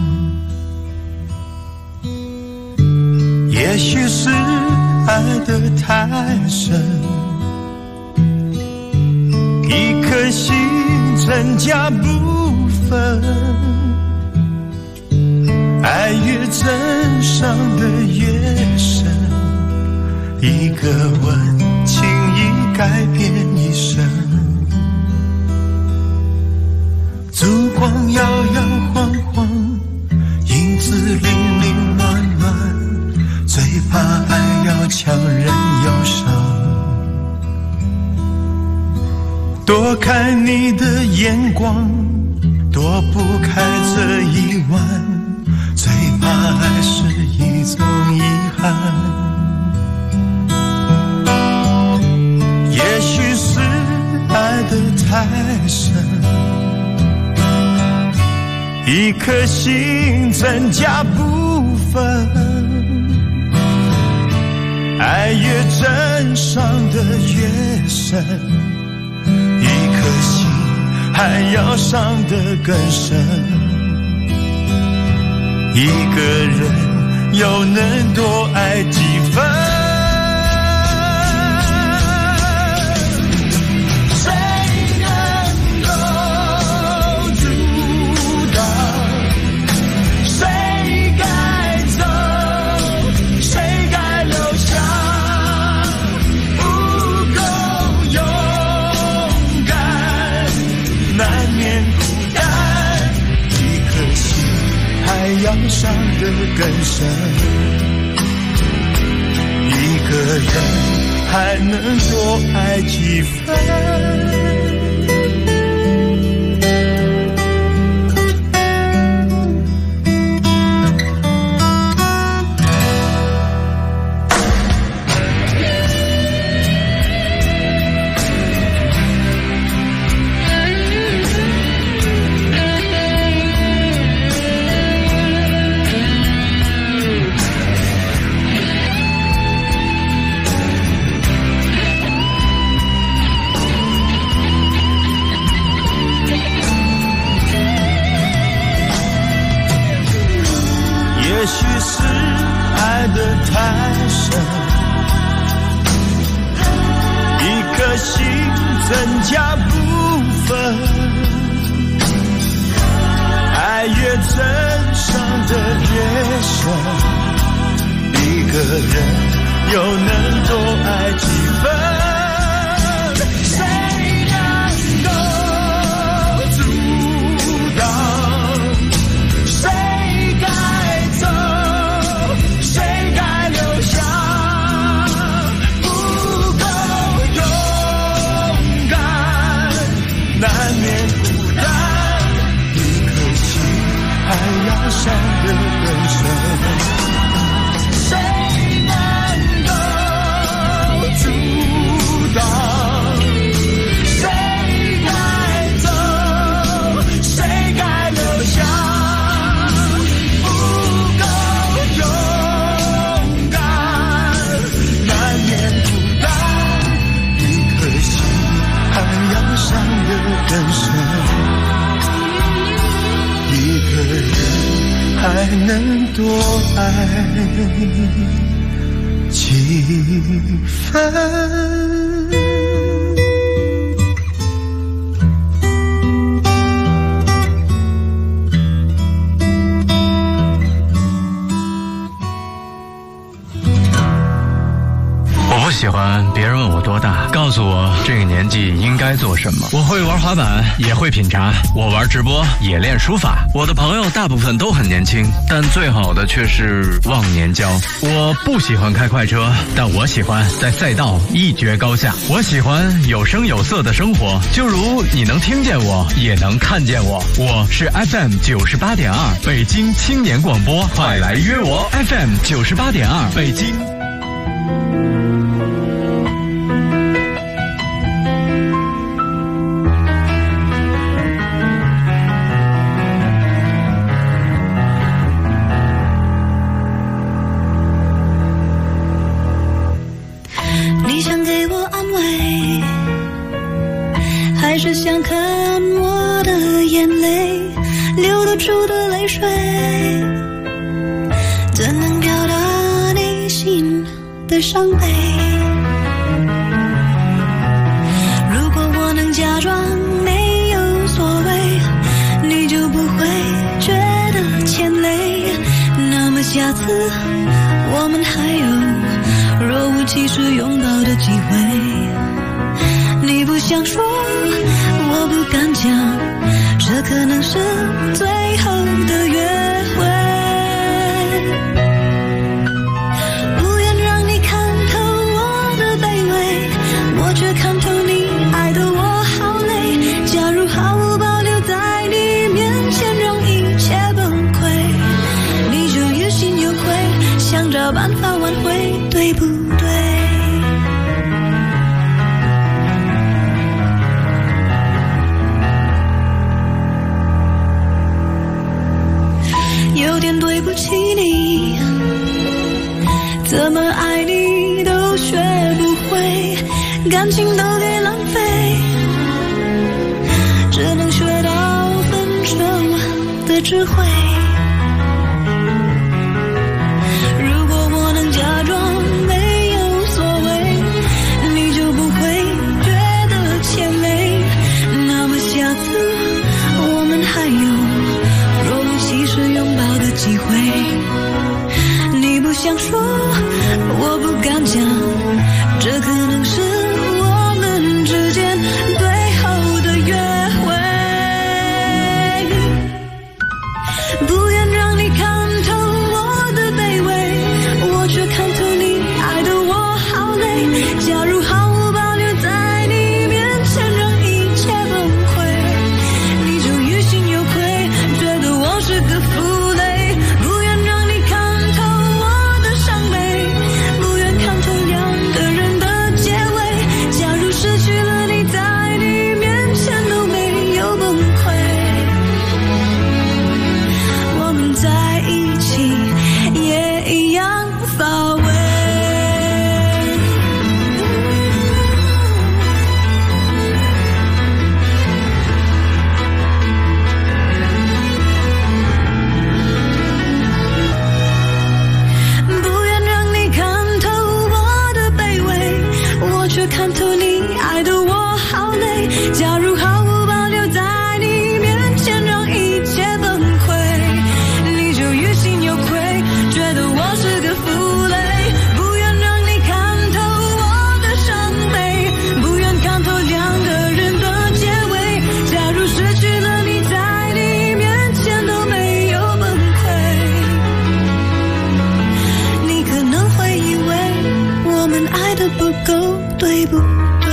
也许是爱得太深，一颗心真假不分，爱越真，伤得越深，一个吻轻易改变一生。烛光摇摇晃晃，影子零零乱乱，最怕爱要强人忧伤。躲开你的眼光，躲不开这一晚，最怕爱是一种遗憾。也许是爱得太深，一颗心真假不分，爱越真，伤得越深，一颗心还要伤得更深，一个人又能多爱几分？谁能够阻挡？谁该走？谁该留下？不够勇敢，难免孤单，一颗心还要伤得更深，一个人还能多爱几分？也许是爱得太深，一颗心真假不分，爱越真，伤得越深，一个人又能多爱几分？谁能够阻挡？谁该走？谁该留下？不够勇敢，难免孤单，一颗心还要伤得更深。谁能够阻挡？谁该走？谁该留下？不够勇敢，难免孤单，一颗心还要伤得更深，一个人还能多爱几分？ 我不喜欢别人问我多大，告诉我这个年纪应该做什么。我会玩滑板，也会品茶，我玩直播，也练书法。我的朋友大部分都很年轻，但最好的却是忘年交。我不喜欢开快车，但我喜欢在赛道一决高下。我喜欢有声有色的生活，就如你能听见我，也能看见我。我是 FM 98.2北京青年广播，快来约我 FM 98.2北京。 出的泪水，怎能表达内心的伤悲？如果我能假装没有所谓，你就不会觉得牵累。那么下次我们还有若无其事拥抱的机会。你不想说，我不敢讲，这可能是最后的约会。不愿让你看透我的卑微，我却看透你爱的我好累。假如毫无保留在你面前让一切崩溃，你就于心有愧，想找办法挽回，对不对？有点对不起你，怎么爱你都学不会，感情都给浪费，只能学到分手的智慧。如果我能假装没有所谓，你就不会觉得牵累。那么下次我们还有若无其事拥抱的机会。你不想说，我不敢讲，这可能是我们之间最后的约会。不愿让你看透我的卑微，我却看透你爱的我好累。假如毫无保留在你面前让一切崩溃，你就于心有愧，觉得我是个负累。不愿让你看透我的伤悲，不愿看透两个人的结尾。假如失去了你，在你面前都没有崩溃，我们在一起也一样乏味。不愿让你看透我的卑微，我却看透你爱的我好累。假如毫无保留在你面前让一切崩溃，你就于心有愧，觉得我是个负累。不愿让你看透我的伤悲，不愿看透两个人的结尾。假如失去了你，在你面前都没有崩溃，你可能会以为我们爱得不够，对不对？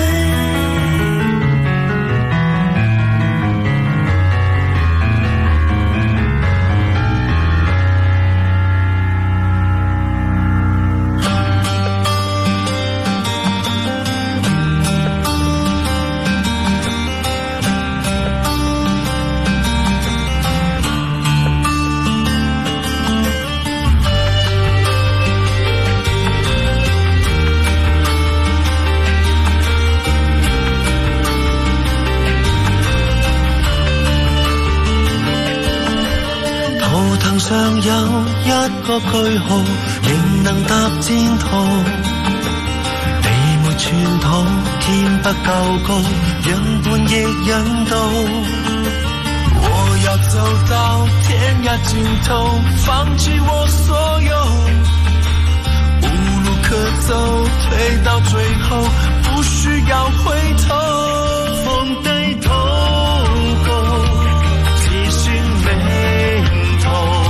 圖騰上有一個句號，仍能搭箭頭。地沒寸土，天不夠高，人伴亦引導。我要走到天涯盡頭，放棄我所有，無路可走，退到最後，不需要回頭。風低頭高，其實沒痛，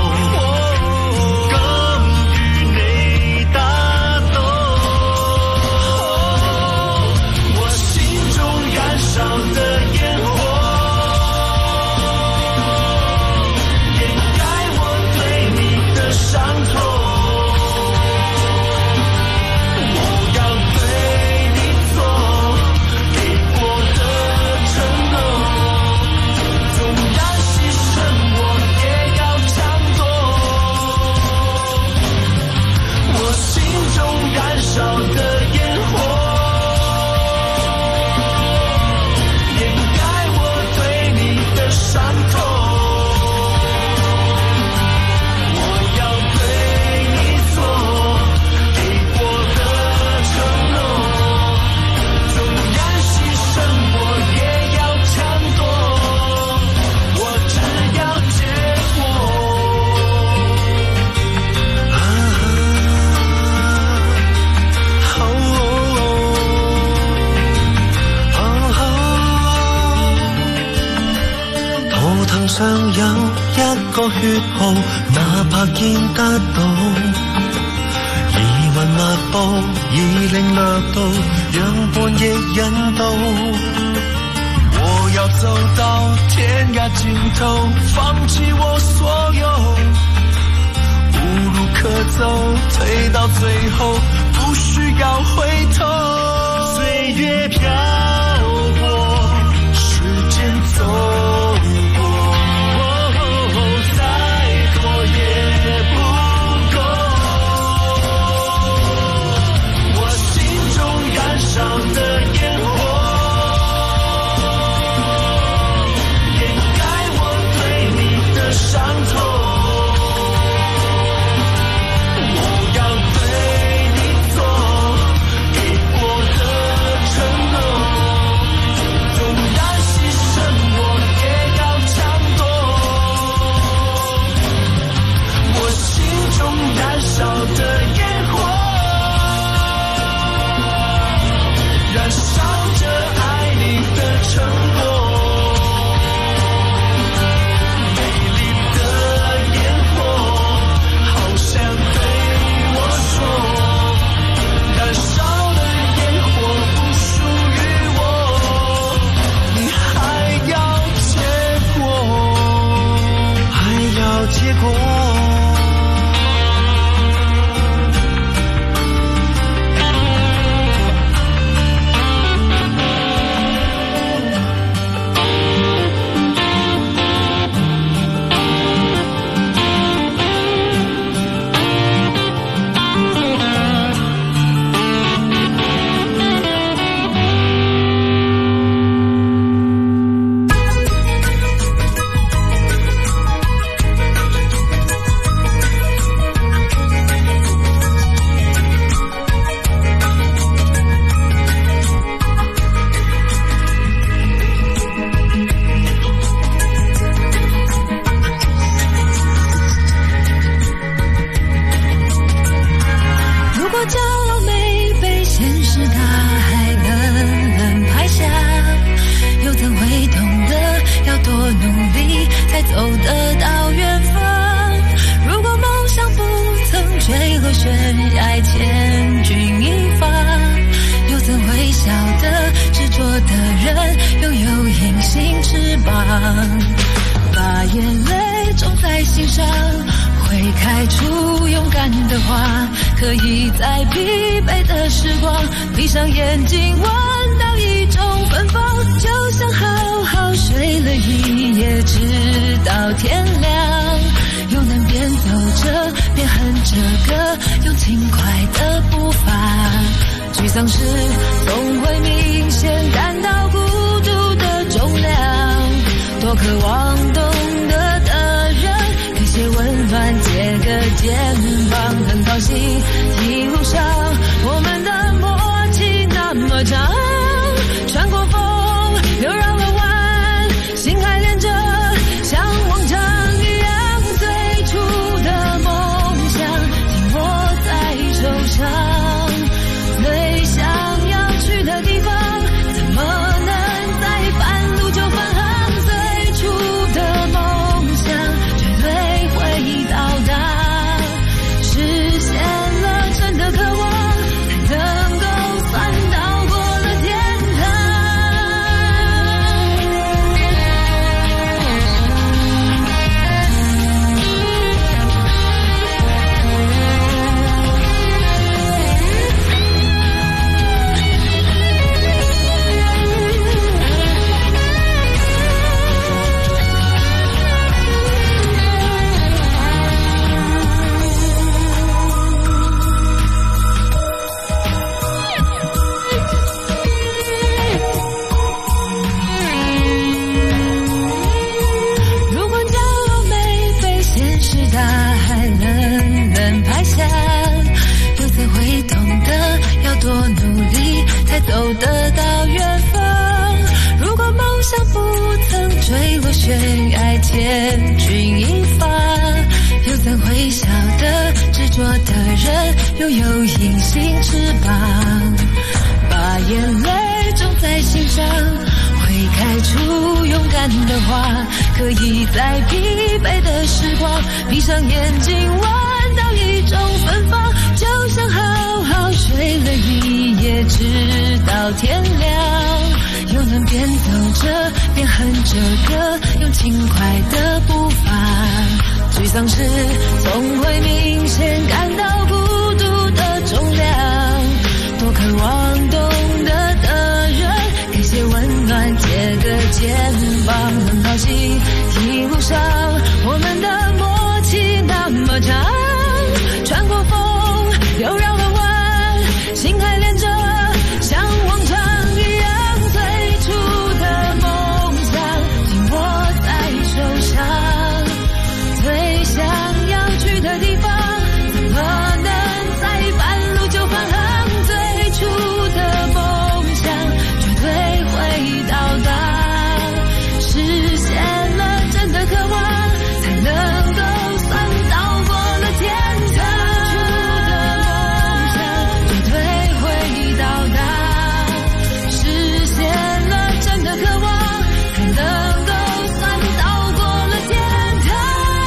更與你打鬥。我心中燃燒的煙火，掩蓋我對你的傷痛。我要對你做想有一個血號，哪怕見得到。移民密布，已領略到，讓叛逆引導。我要走到天涯盡頭，放棄我所有，無路可走，退到最後，不需要回頭。歲月飄過，時間走過，再多也不夠。我心中燃燒的煙火，掩蓋我對你的傷痛。燃燒的煙火，燃燒着愛你的承諾。美麗的煙火，好想對我說，燃燒的煙火不屬於我，你還要結果，還要結果。 开出勇敢的花，可以在疲惫的时光闭上眼睛闻到一种芬芳，就像好好睡了一夜直到天亮，又能边走着边哼着歌，用轻快的步伐，沮丧时总会明显感到孤独的重量，多渴望懂得的人给些温暖，借个肩膀，很好奇一路上我们的默契那么长，穿过风又绕了弯，心还连着像往常一样，最初的梦想紧握在手上，最想要去的地方怎么能在半路就返航，最初的梦想绝对会到达，实现了真的渴望才能够算到过了天堂，最初的梦想绝对会到达，实现了真的渴望才能够算到过了天堂。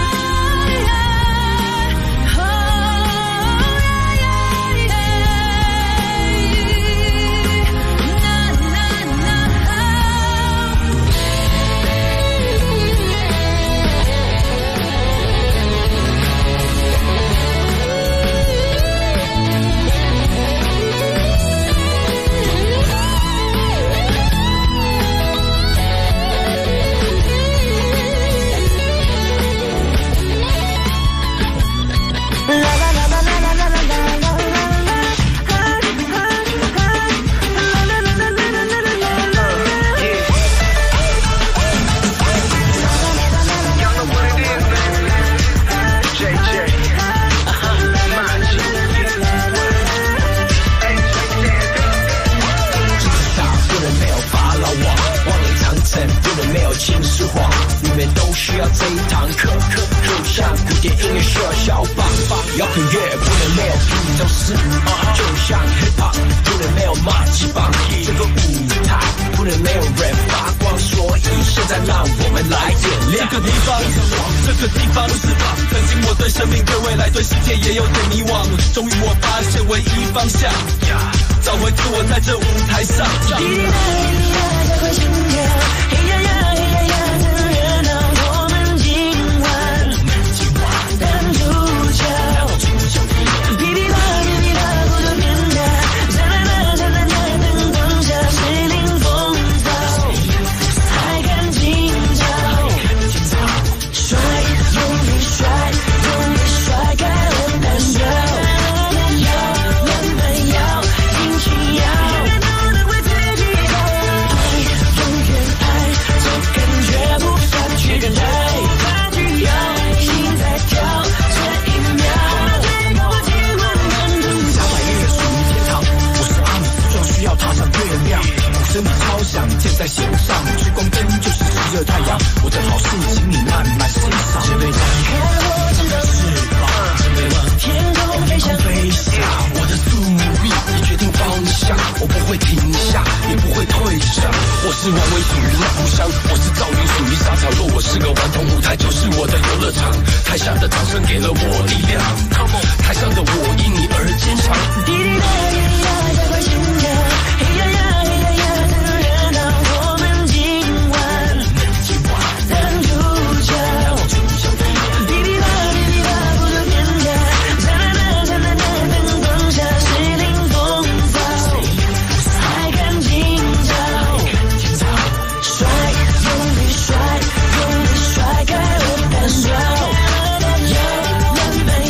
摇滚乐不能没有披头士，就像 hip hop 不能没有马吉棒，这个舞台不能没有 rap 发光，所以现在让我们来点亮。这个地方，这个地方是吧？曾经我对生命、对未来、对世界也有点迷惘，终于我发现唯一方向，找回自我在这舞台上。滴滴答滴滴答，这块心跳，嘿呀呀嘿呀呀，真热闹。我们今晚当主角。噼里啪啦噼里啪啦不断变大，闪啦啦闪啦啦灯光下，谁领风骚？才看今朝，帅用力帅，用力帅开了单手，摇慢慢摇，轻轻摇，不能为自己摇，爱永远爱，这感觉不怕去感觉，不怕去摇，心在跳，这一秒。需要踏上月亮，鼓声比超响，箭在弦上，聚光灯就是炙热太阳。我的好事，请你慢慢欣赏。只为让你看我真的翅膀，只为往天空飞翔，飞翔。我的宿命，你决定方向，我不会停下，也不会退让。我是王威，属于那故乡；我是赵云，属于沙场。若我是个顽童，舞台就是我的游乐场。台下的掌声给了我力量，台上的我因你而坚强。滴滴答滴滴答，这块心跳。嘿呀呀嘿呀呀，真热闹！我们今晚当主角，噼里啪啦噼里啪啦不断变大，闪啦啦闪啦啦灯光下，谁领风骚？才看今朝，帅用力帅，用力帅开了单手，摇慢慢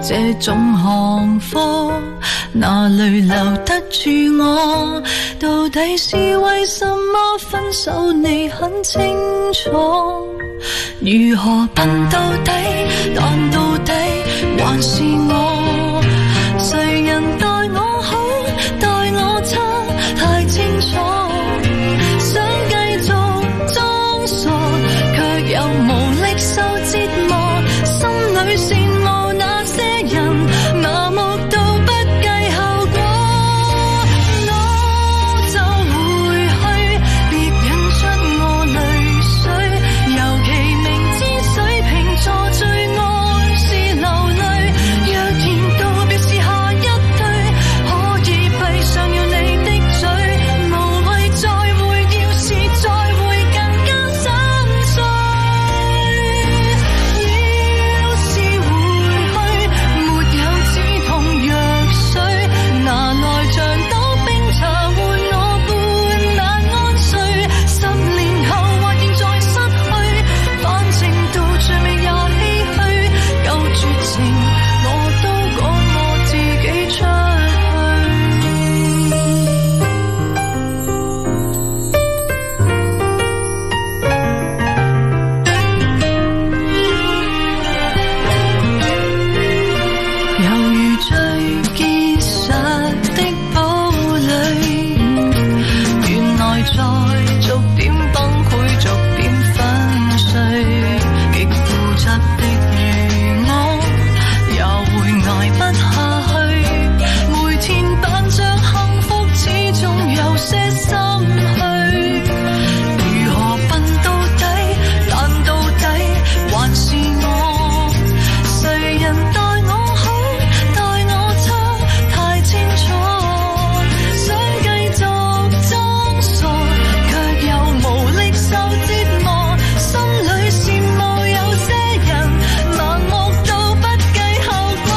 这种行货，哪里留得住我？到底是为什么分手？你很清楚，如何笨到底？但到底还是我，谁人待我好，待我差，太清楚。想繼續裝傻，卻又無力受折磨，心裏羨慕那些人，麻木到不計後果。我就回去，別引出我淚水，尤其明知水瓶座最愛是流淚。若然到表示下一句，可以閉上了你的嘴，無謂再會，要是再會更加心碎。要是回去，沒有止痛藥水，拿來像倒冰茶換我半晚安睡。10年後或現在失去，反正到最尾也唏噓，夠絕情我都趕我自己出去。猶如最結實的堡壘，原來在逐點崩潰，逐點粉碎。極固執的如我，也會捱不下去。每天扮着幸福，始終有些心虛。如何笨到底？但到底還是我，誰人待我好，待我差，太清楚。想繼續裝傻，卻又無力受折磨，心裏羨慕有些人，盲目到不計後果。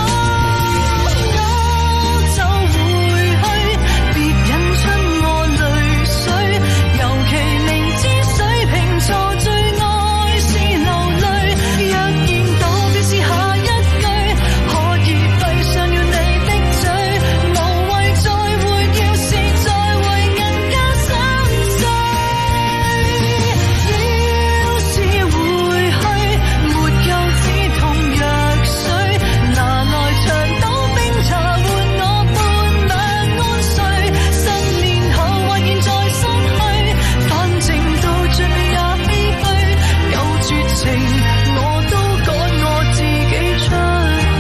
我就回去，別引出我淚水，尤其明知水瓶座最愛是流淚。若見到表示下一句，可以閉上了你的嘴，無謂再會，要是再會更加心碎。要是回去，沒有止痛藥水，拿來長島冰茶換我半晚安睡。10年後或現在失去，反正到最尾也唏噓，夠絕情我都趕我自己出去。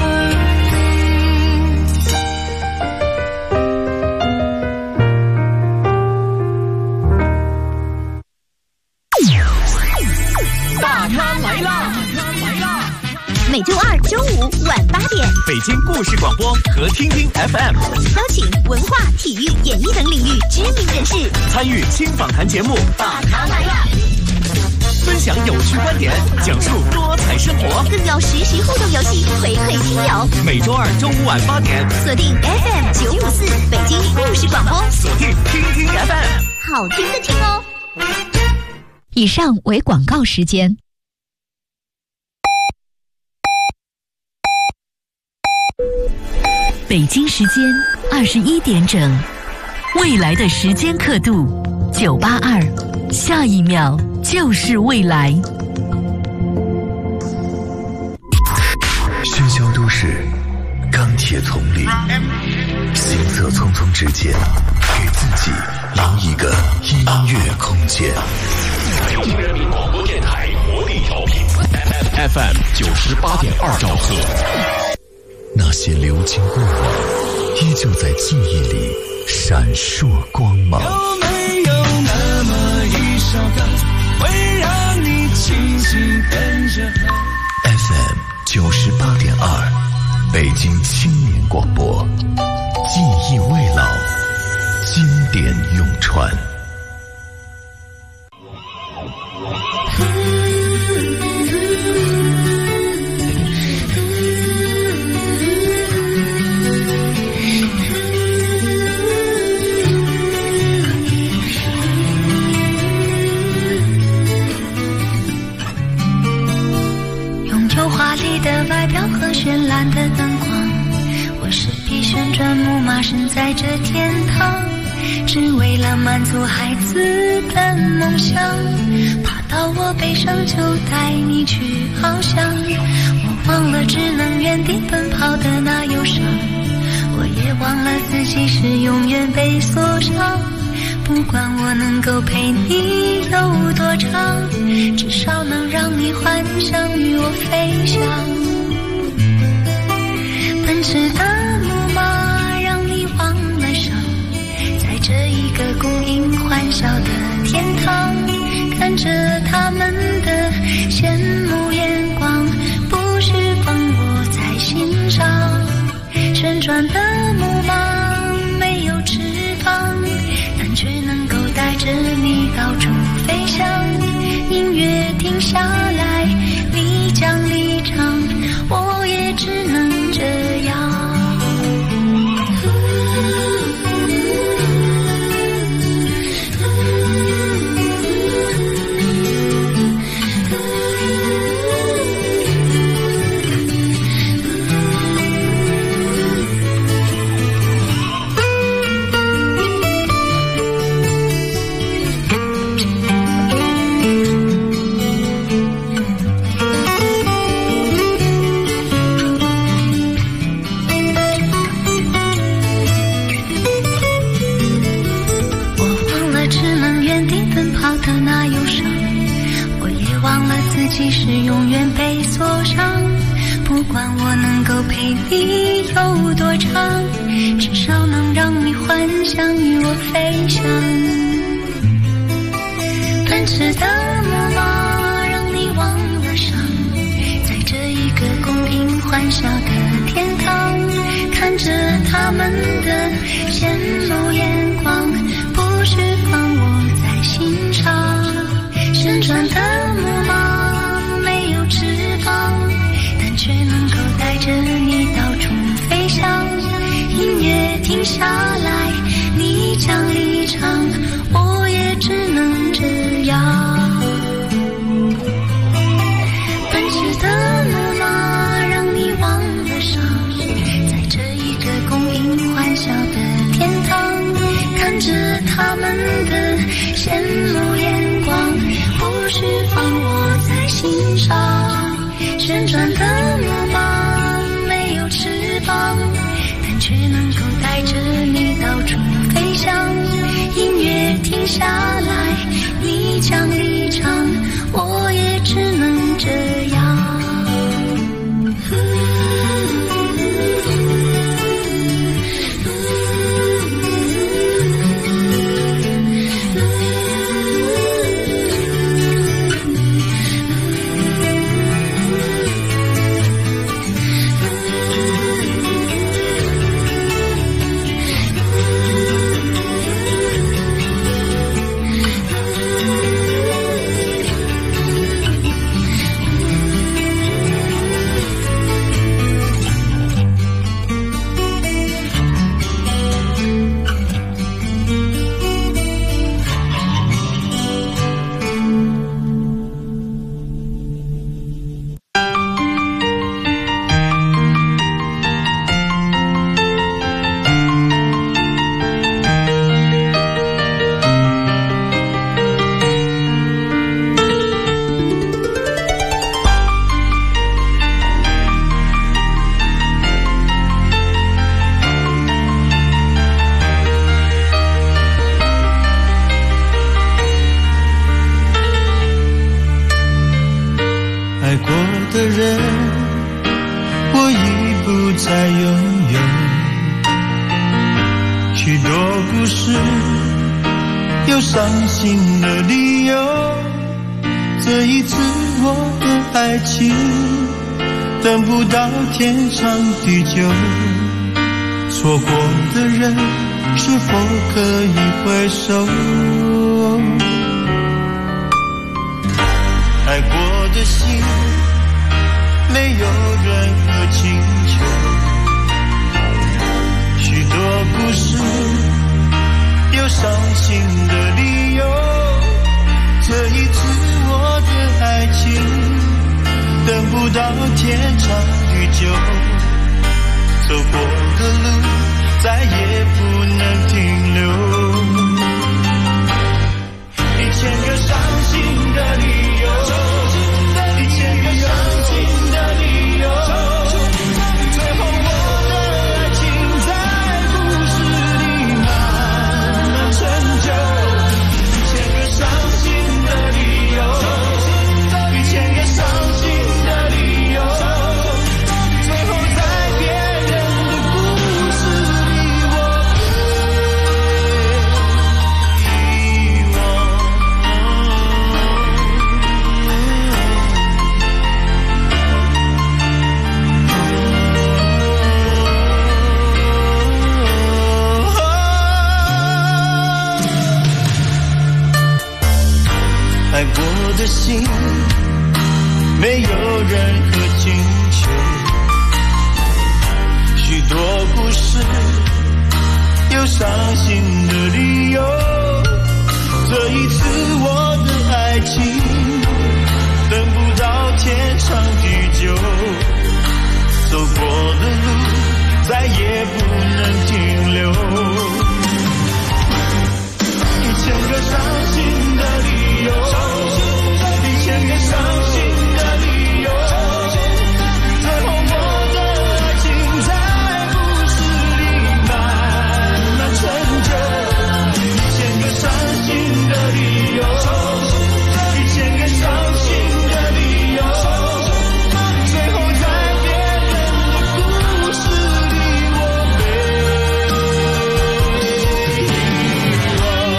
大咖来啦！ 每周二、周五晚8点， 北京故事广播和听听 FM 邀请文化、体育、演艺等领域知名人士， 参与轻访谈节目， 大咖来啦！ 分享有趣观点，讲述多彩生活。 更有实时互动游戏回馈听友。 每周二、周五晚8点， 锁定 FM 954北京故事广播， 锁定听听 FM， 好听的听哦。 以上为广告时间。北京时间21点整，未来的时间刻度982，下一秒就是未来。 喧嚣都市，钢铁丛林，行色匆匆之间，给自己留一个音乐空间。 北京人民广播电台活力调频 FM 98.2兆赫。 那些流金过往，依旧在记忆里闪烁光芒。 有没有那么一首歌，会让你轻轻跟着 ？FM 98.2，北京青年广播，记忆未老，经典永传。 拥有花华丽的外表和绚烂的灯光，我是匹旋转木马，身在这天堂，只为了满足孩子的梦想。爬到我背上就带你去翱翔，我忘了只能原地奔跑的那忧伤，我也忘了自己是永远被锁上。不管我能够陪你有多长，至少能让你幻想与我飞翔。奔驰的木马让你忘了伤，在这一个供应欢笑的天堂，看着他们的羡慕眼光，不是放我在心上。旋转的木马没有翅膀，但却能够带着你到处飞翔。音乐停下来，你将离场，我也只能这样。即使永远被锁上，不管我能够陪你有多长，至少能让你幻想与我飞翔。奔驰的木马让你忘了伤，在这一个供应欢笑的天堂，看着他们的羡慕眼光，不是放我在心上。旋转的木马翅膀，但却能够带着你到处飞翔。音乐停下来，你将离场，我也只能这样。奔驰的木马让你忘了伤，在这一个供应欢笑的天堂，看着他们的羡慕眼光，不是放我在心上。旋转的木马没有翅膀，但却能够带着你到处飞翔。音乐停下来，你将离场，我也只能这样。 等不到天长地久，错过的人是否可以回首？爱过的心没有任何请求，许多故事有伤心的理由，这一次我的爱情等不到天长地久，走过的路再也不能停留。1000个伤心的理由，1000个伤心的理由，最后我的爱情在故事里慢慢成就。1000个伤心的理由，1000个伤心的理由，最后在别人的故事里我被遗忘。爱过的心没有任何请求，许多故事有伤心的理由。这一次我的爱情等不到天长地久，走过的路再也不能停留。1000个伤心的理由，1000个伤心的理由，最后我的爱情在故事里慢慢成就。1000个伤心的理由，1000个伤心的理由，最后在别人的故事里我被遗忘。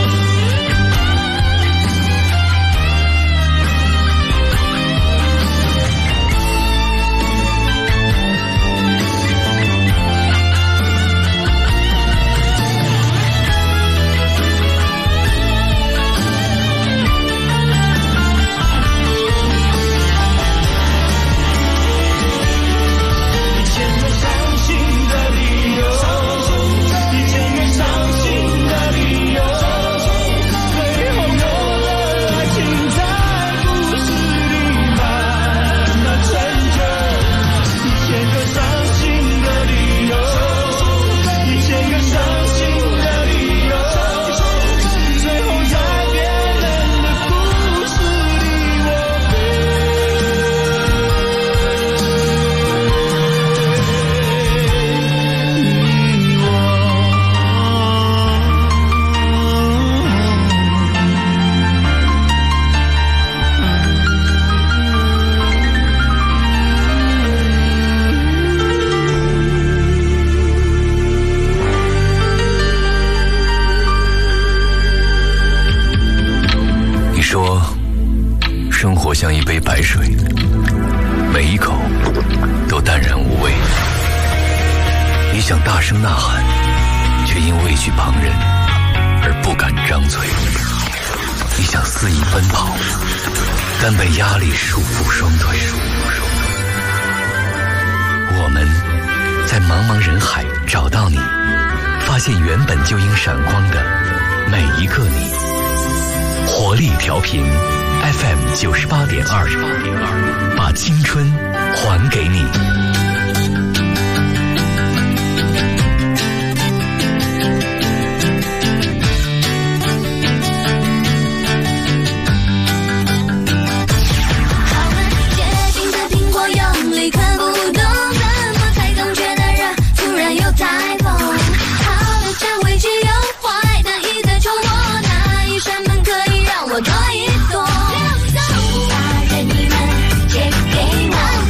生活像一杯白水，每一口都淡然无味。你想大声呐喊，却因畏惧旁人而不敢张嘴。你想肆意奔跑，但被压力束缚双腿。我们在茫茫人海找到你，发现原本就应闪光的每一个你。活力调频 FM 98.2，把青春还给你。 我躲一躲，手下人你们借给我。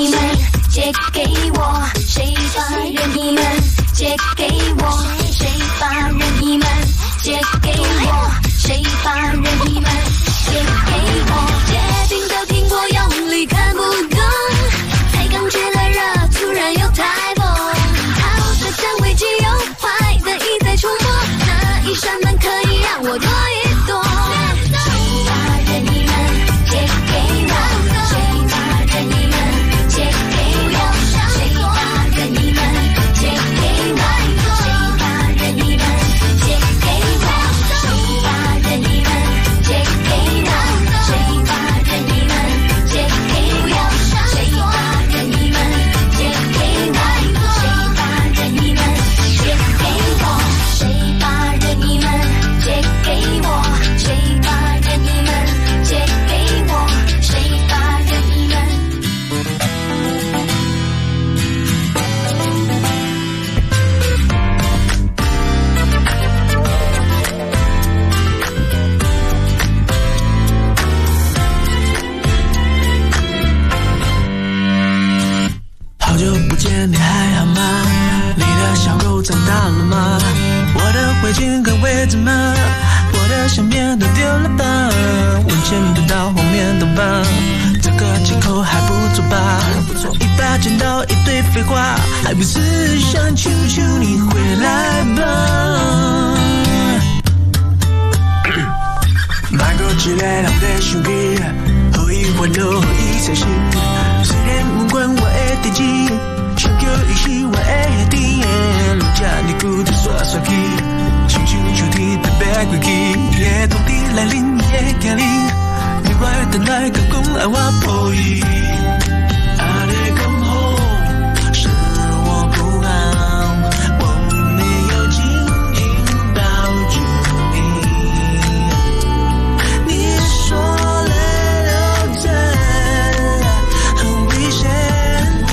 意们借给我？谁把任意门借给我？谁把任意门借给我？谁把任意门借给我？结冰的苹果用力看不懂，才刚去了热，突然又台风，好的将危机又坏的一再重播，哪一扇门可以让我躲一躲？谁把任意门借给我？谁把任意门借给我？谁把任意门借给我？谁把任意门借给我？谁把任意门借给我？谁把任意门借给我？谁把任意门借给我？谁把任意门借给我？谁把任意门借给我？谁把任意门借给我？谁把任意门？ 好久不见，你还好吗？你的小狗长大了吗？我的围巾跟围子吗？我的相片都丢了吧？往前奔到后面的吧，这个借口还不错吧？一把剪刀一堆废话，还不是想求求你回来吧？买个质量的手机，可以玩乐，可以才是。虽然不管我的代志，想叫伊是我的甜，人家你顾得耍耍气，亲像秋天特别过去，伊的冬天来临，伊的降临，你我等待个讲爱我抱伊。I did come home， 是我不好，我没有紧紧抱住你。你说了留着很危险，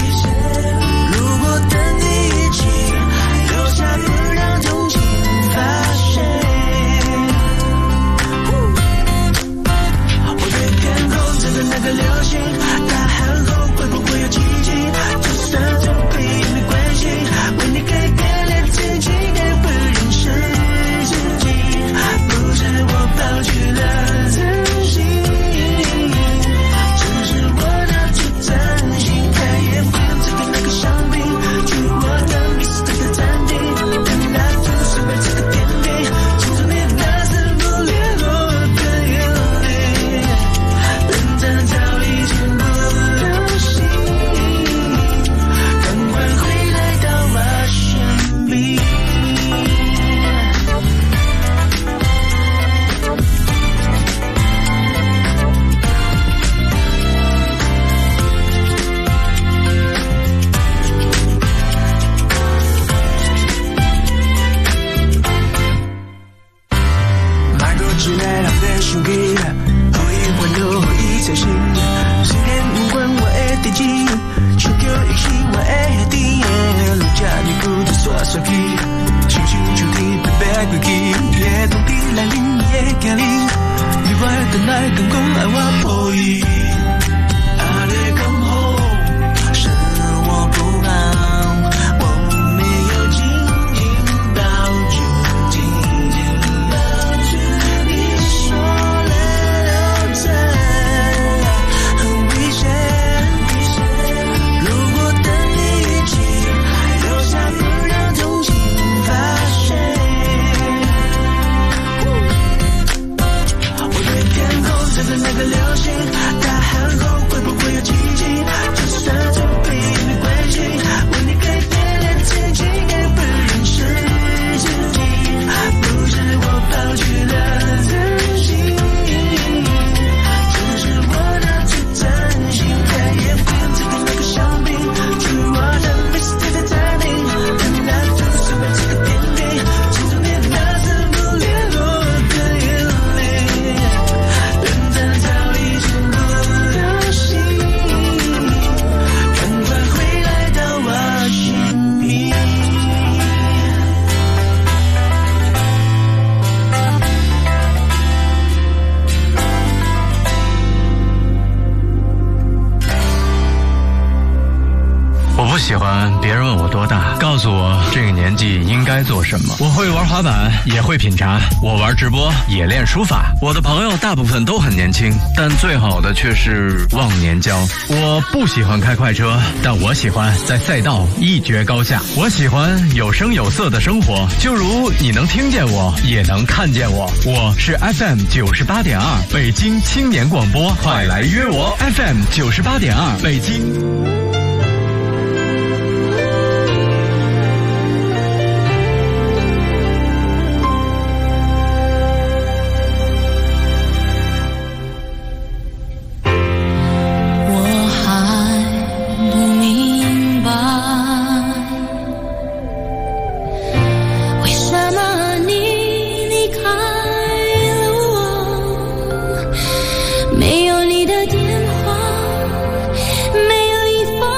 喜欢别人问我多大，告诉我这个年纪应该做什么。我会玩滑板，也会品茶，我玩直播，也练书法。我的朋友大部分都很年轻，但最好的却是忘年交。我不喜欢开快车，但我喜欢在赛道一决高下。我喜欢有声有色的生活，就如你能听见我，也能看见我。我是 FM 98.2北京青年广播，快来约我 FM 98.2北京。 没有你的电话，没有一封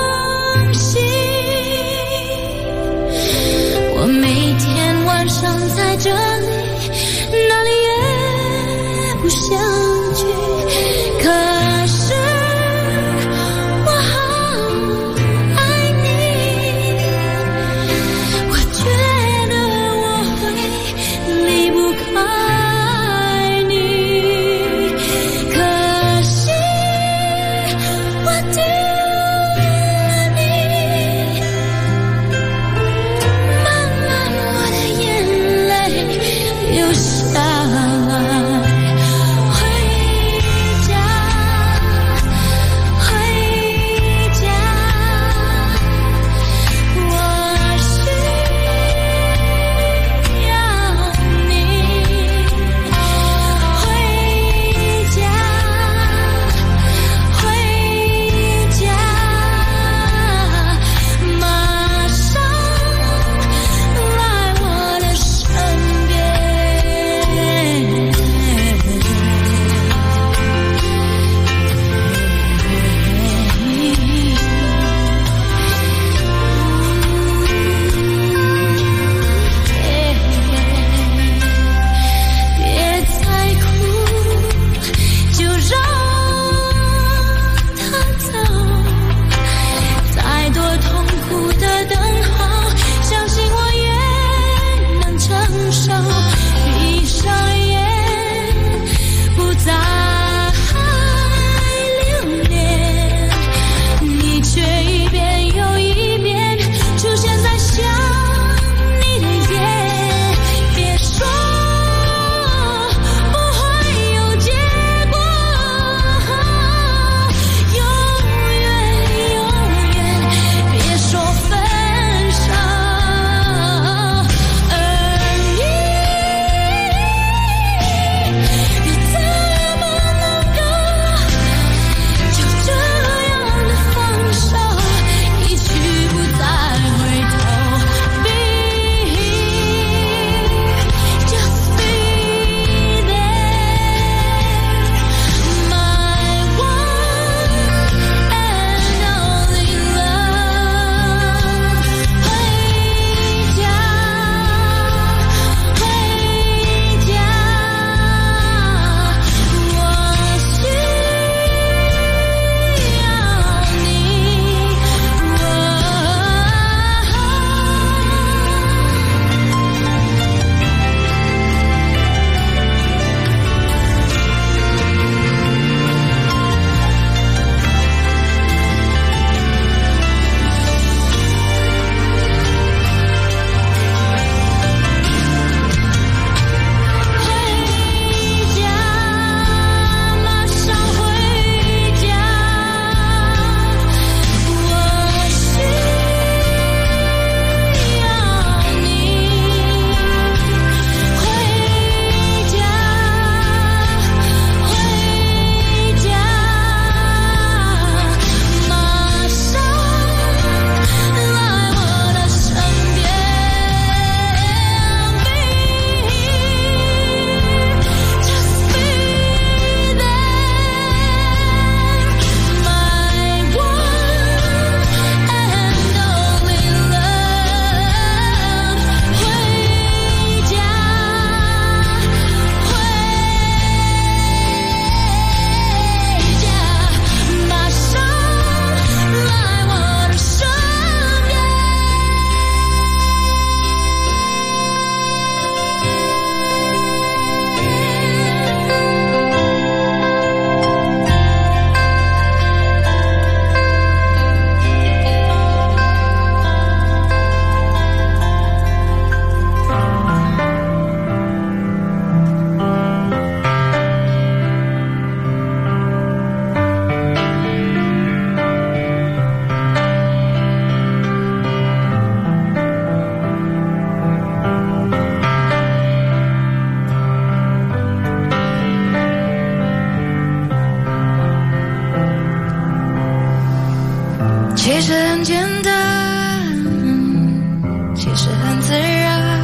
其实很自然，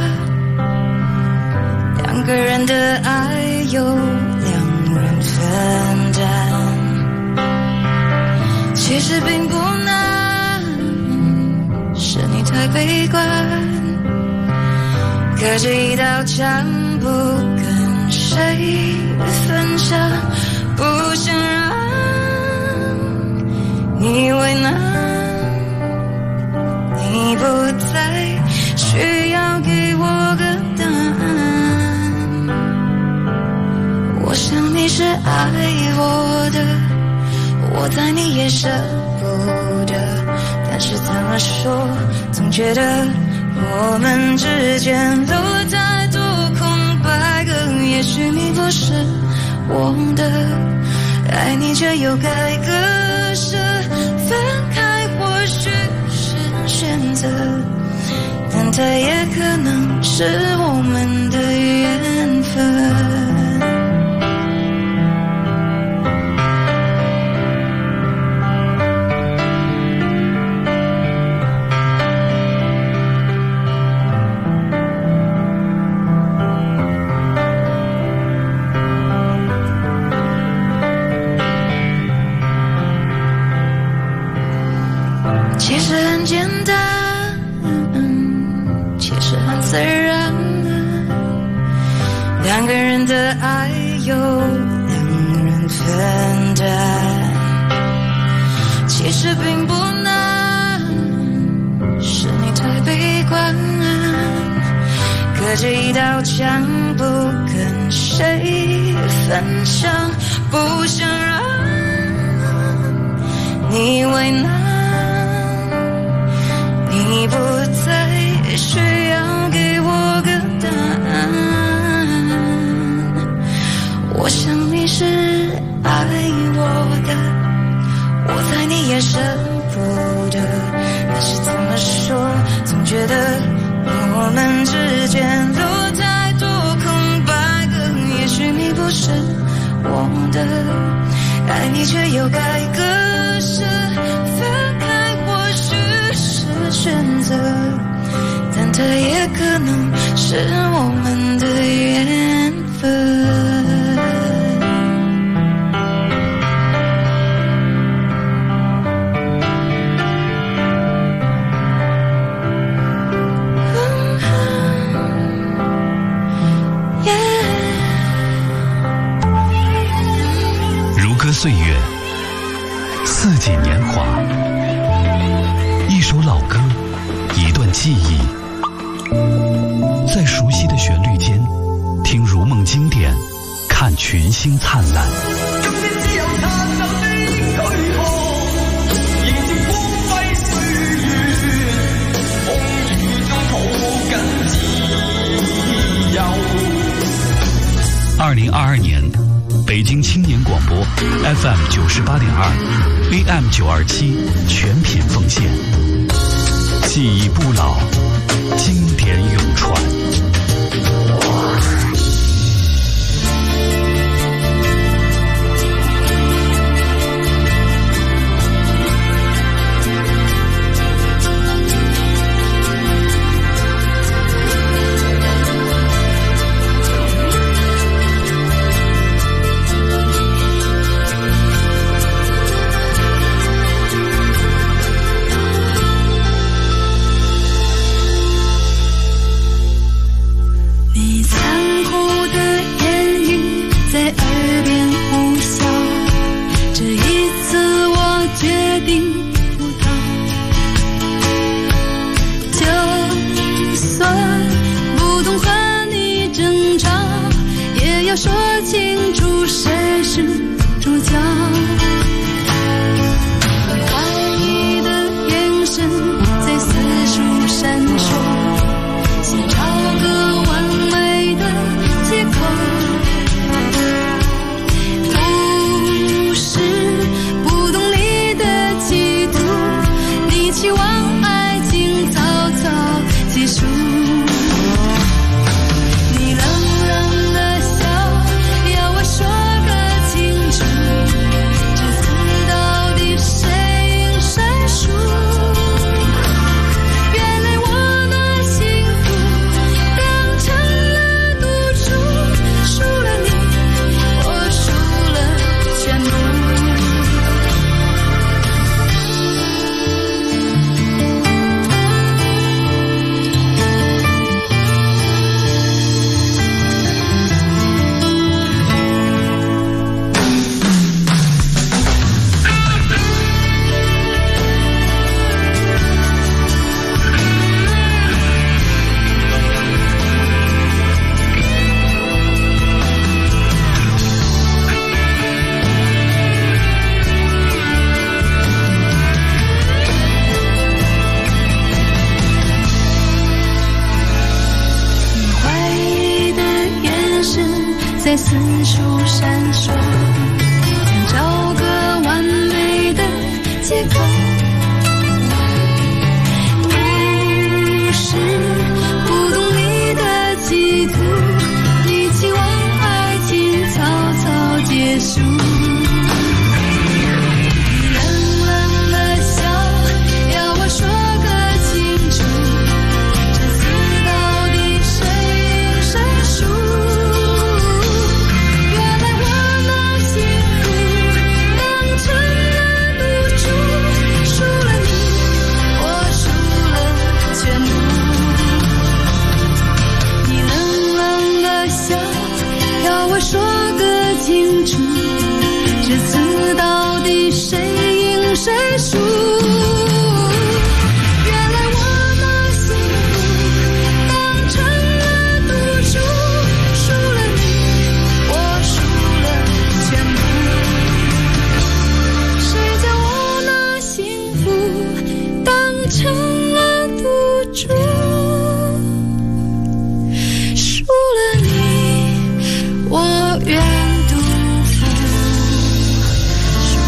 两个人的爱由两人分担，其实并不难，是你太悲观，隔着一道墙不跟谁分享，不想让你为难，你不再需要给我个答案。我想你是爱我的，我猜你也舍不得，但是怎么说，总觉得我们之间留太多空白格。也许你不是我的，爱你却又该割舍，分开或许是选择，但它也可能是我们的缘分。其实很简单，其实很自然，两个人的爱由两人分担，其实并不难，是你太悲观，隔着一道墙不跟谁分享，不想让你为难，你不再需要给我个答案。我想你是爱我的，我猜你也舍不得，但是怎么说，总觉得我们之间留太多空白格。也许你不是我的，爱你却又该割舍，分开或许是选择，但它也可能是我们的缘分。 如歌岁月，四季年华，一首老歌，一段记忆，在熟悉的旋律间，听如梦经典，看群星灿烂。2022年，北京青年广播 FM 98.2 AM 927全品奉献，记忆不老，经典永传。 原来我那些在四处闪烁，想找个完美的借口。不是不懂你的企图，你期望爱情草草结束。说个清楚，这次到底谁赢谁输？原来我的幸福当成了赌注，输了你，我输了全部。谁叫我拿幸福当成了赌注？输了你，我愿赌服输。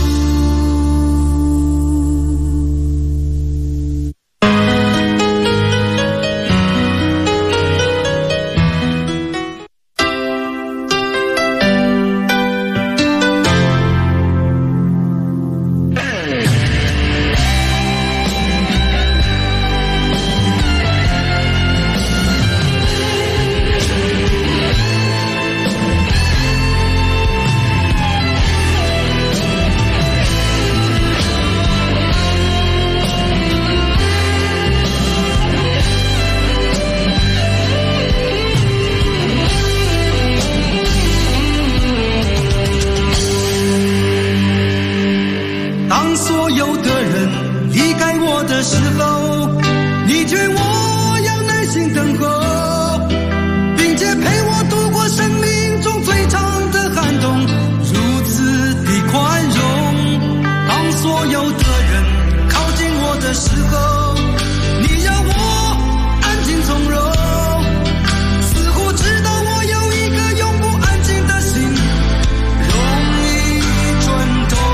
当所有的人离开我的时候，你劝我要耐心等候，并且陪我度过生命中最长的寒冬，如此的宽容。当所有的人靠近我的时候，你要我安静从容，似乎知道我有一个永不安静的心，容易转动。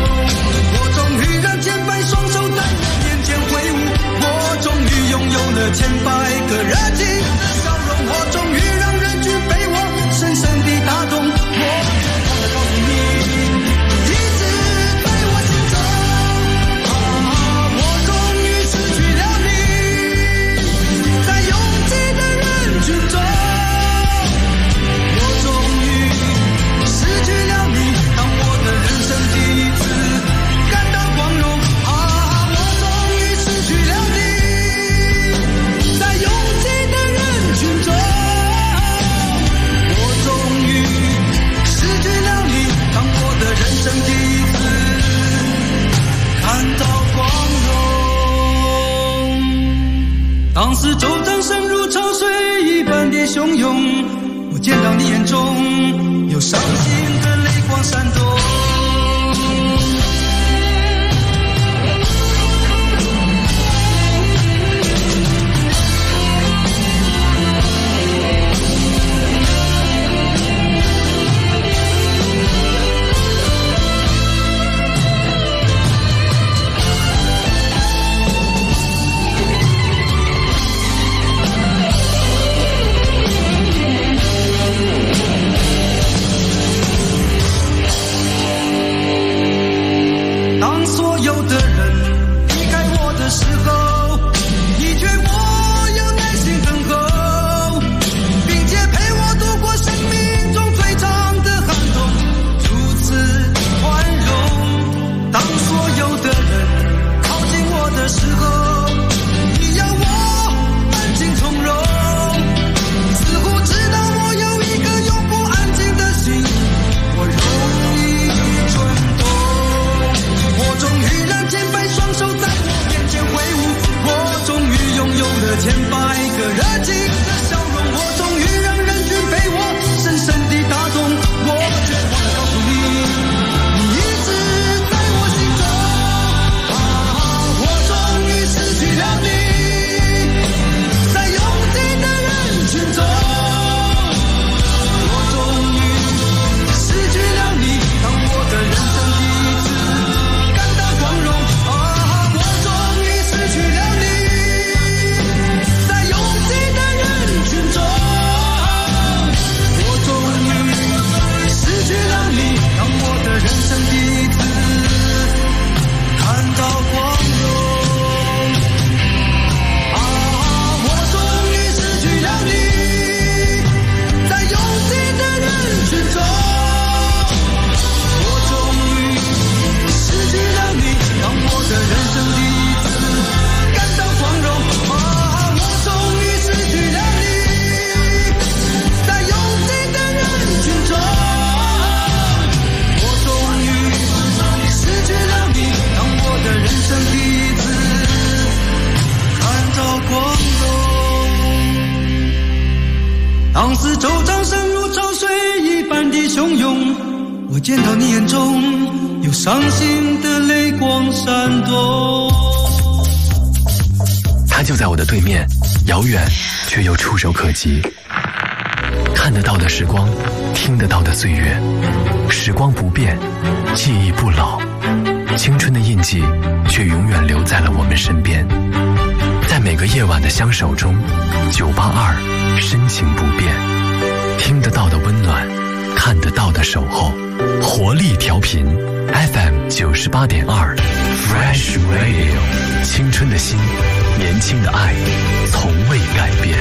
千百双手在我面前挥舞，我终于拥有了千百个热情的笑容，我终于让人群被我深深地打动。我忘了告诉你，一直在我心中。我终于失去了你，在拥挤的人群中。我终于失去了你，当我的人生第一次感到光荣。我终于失去了你，在拥挤的人群中。我终于失去了你，当我的人生第一次看到光荣。当时周掌声如潮水一般的汹涌，我见到你眼中有伤心的泪光闪动。 往事周章深如潮水一般的汹涌，我见到你眼中有伤心的泪光闪动。 它就在我的对面，遥远却又触手可及。看得到的时光，听得到的岁月，时光不变，记忆不老，青春的印记却永远留在了我们身边。在每个夜晚的相守中，982深情不变，听得到的温暖，看得到的守候，活力调频 FM 98.2 Fresh Radio， 青春的心，年轻的爱，从未改变。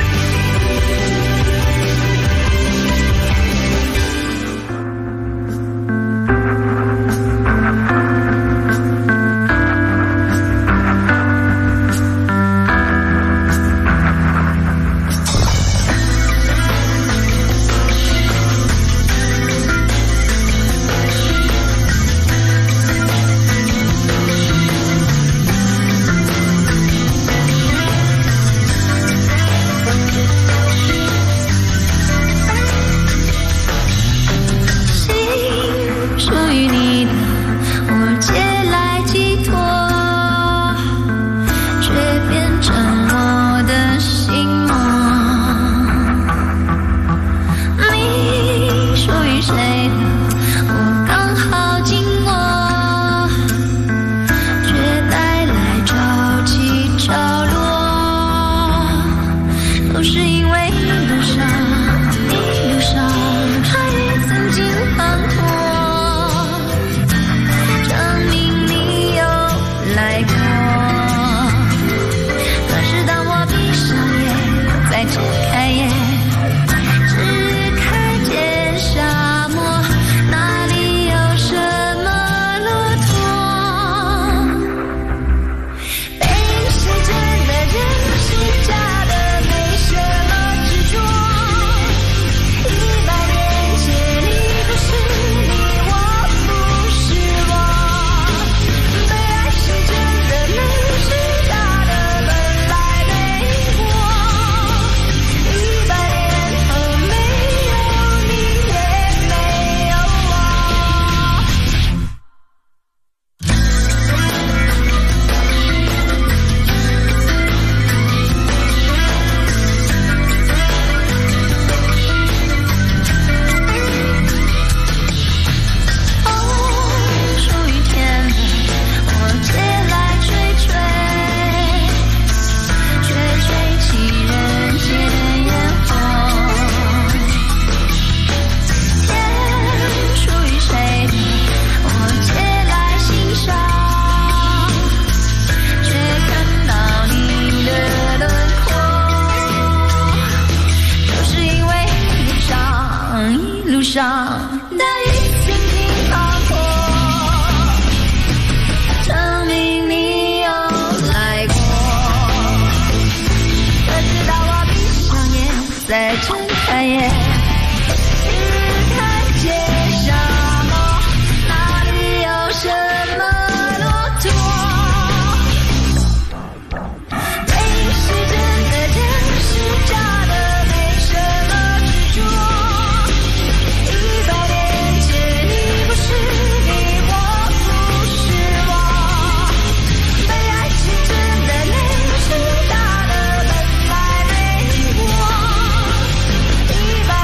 一百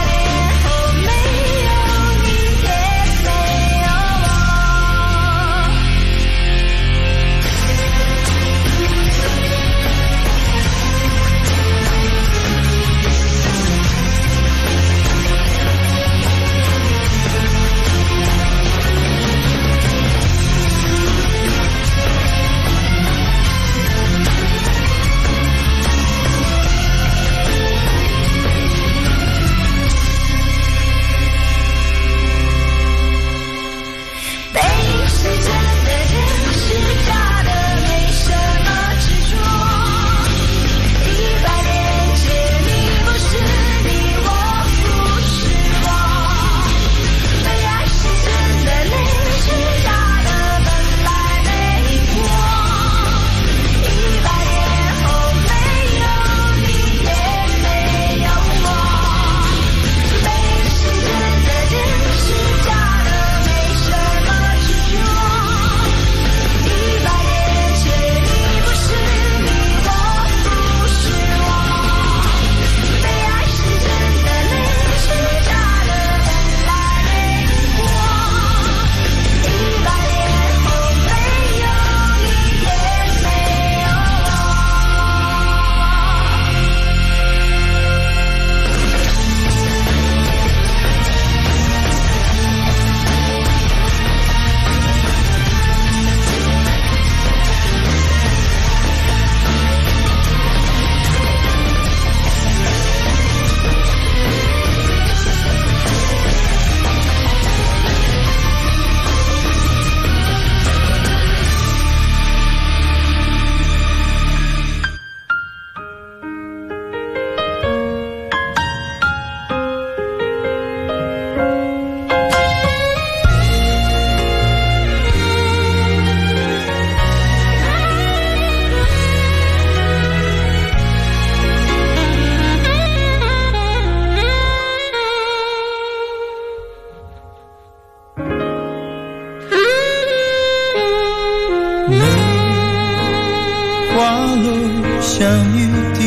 落像雨滴，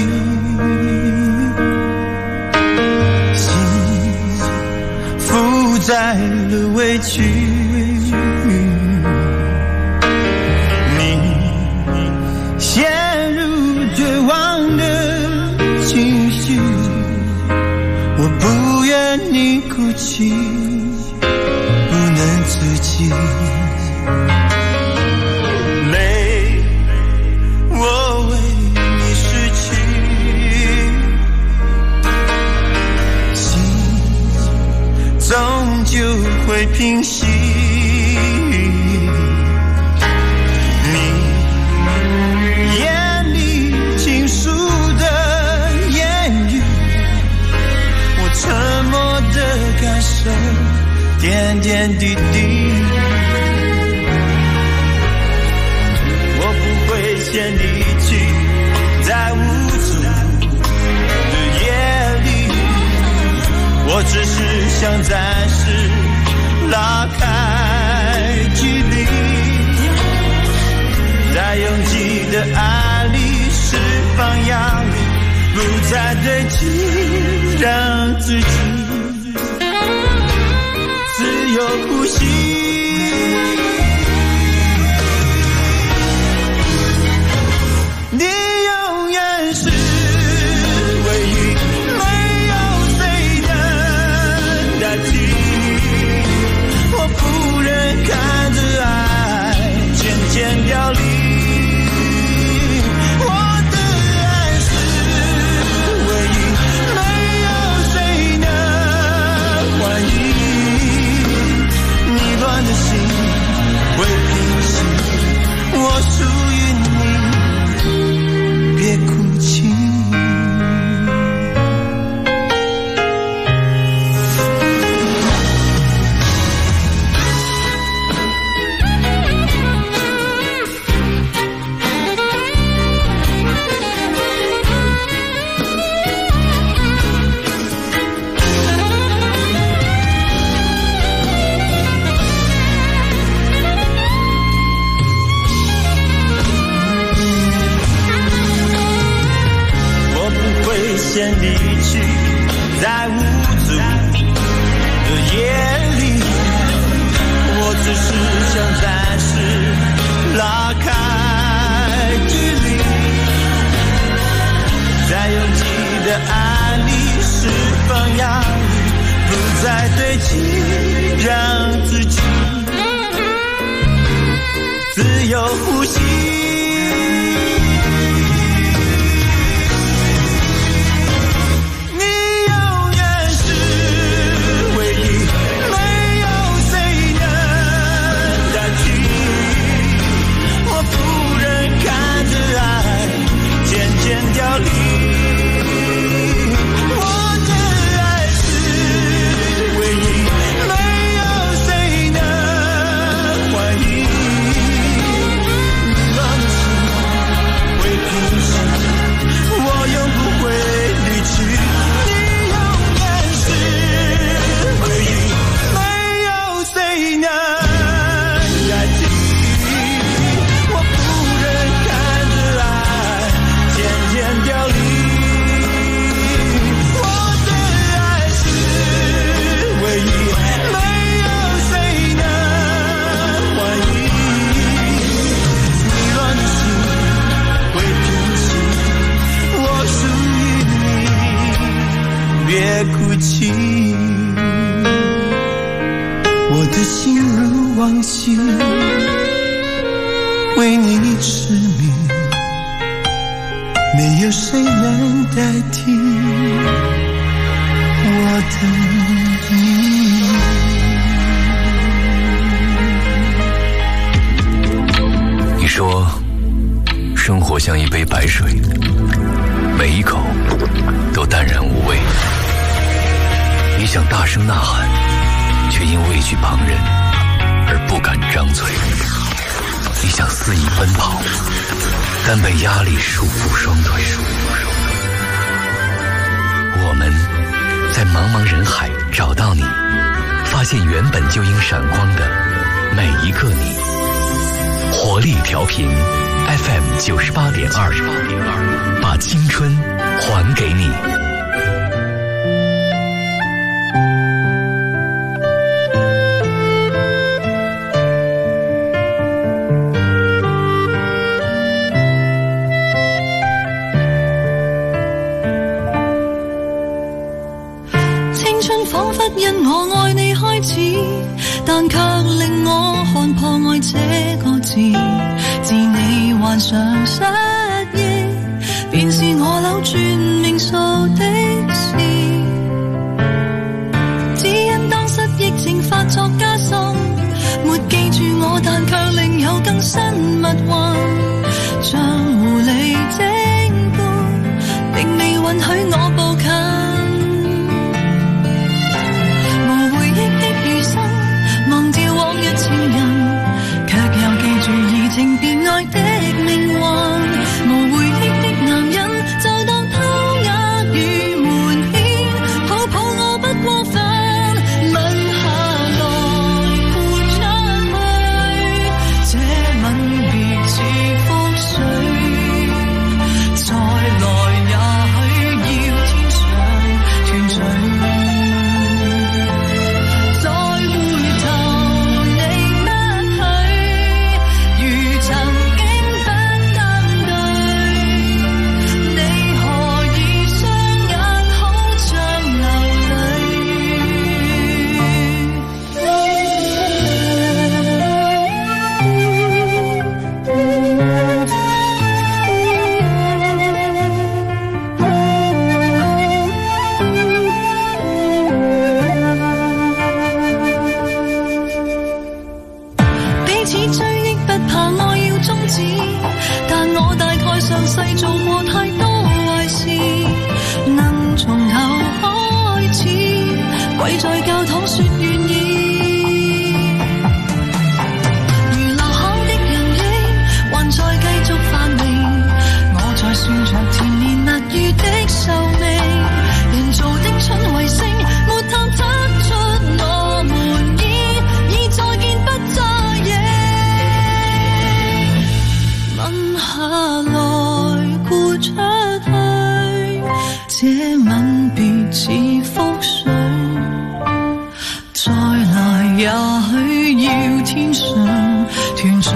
心负载了委屈，你陷入绝望的情绪，我不愿你哭泣，不能自己。终究会平息，你眼里倾诉的言语，我沉默的感受点点滴滴，我不会先离去，在无助的夜里，我只是想暂时拉开距离，在拥挤的爱里释放压力，不再堆积，让自己自由呼吸。你永远是唯一，没有谁能代替，我不忍看着爱渐渐凋零，我的爱是唯一，没有谁能怀疑，你乱的心会平息，我属于你，别哭泣。先离去，在无助的夜里，我只是想暂时拉开距离，在拥挤的爱里释放压力，不再堆积，让自己自由呼吸。凋零，我的爱是唯一，没有谁能怀疑，你乱的心会平息，我永不会离去，你永远是唯一，没有谁能代替，我不忍看着爱渐渐凋零，我的爱是唯一，没有谁能怀疑，你乱的心会平息，我属于你，别哭泣，我的心如往昔，为你痴迷，没有谁能代替我的你。你说，生活像一杯白水，每一口都淡然无味。你想大声呐喊，却因畏惧旁人而不敢张嘴。你想肆意奔跑，但被压力束缚双腿。我们在茫茫人海找到你，发现原本就应闪光的每一个你。活力调频 FM 98.2，把青春还给你。 青春仿佛因我愛你開始，但卻令我看破愛這個字。自你患上失憶，便是我扭轉命數的事。只因當失憶症發作加深，沒記住我，但卻另有更新密運，像狐狸精般，並未允許我步近。情人，卻又記住移情別愛的命運。無回憶的男人，就當偷呃與瞞騙，抱抱我不過分，吻下來豁出去，這吻別似覆水，再來也許要天上團聚。但我大概上世做過太多壞事，能從頭開始，跪在教堂說願意。如流行的人影，還在繼續繁榮，我在算着甜言蜜語的壽命，人造的春衛星，沒探測出我們已再見不再影。吻下來豁出去，這吻別似覆水，再來也許要天上團聚。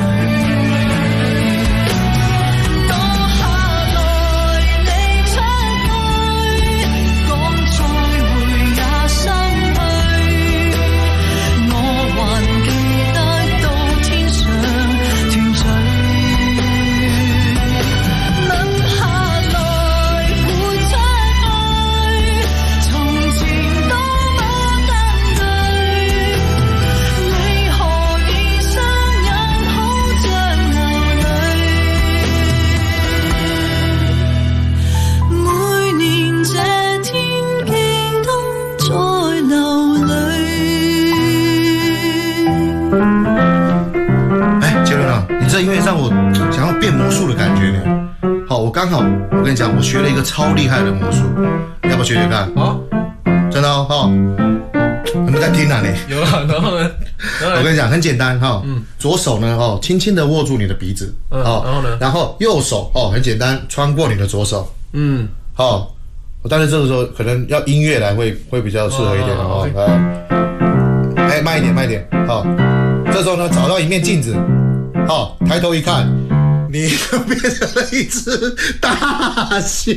音乐让我想要变魔术的感觉呢。好，我刚好，我跟你讲，我学了一个超厉害的魔术，要不要学学看？啊，真的哦，好，有没有在听啊你？ 有啊，然后呢？ 我跟你讲，很简单哈，左手呢，轻轻的握住你的鼻子， 然后呢？ 然后右手很简单，穿过你的左手，好，但是这个时候可能要音乐来会比较适合一点哦，来，慢一点，慢一点，好，这时候呢，找到一面镜子。好，抬头一看，你就变成了一只大虾。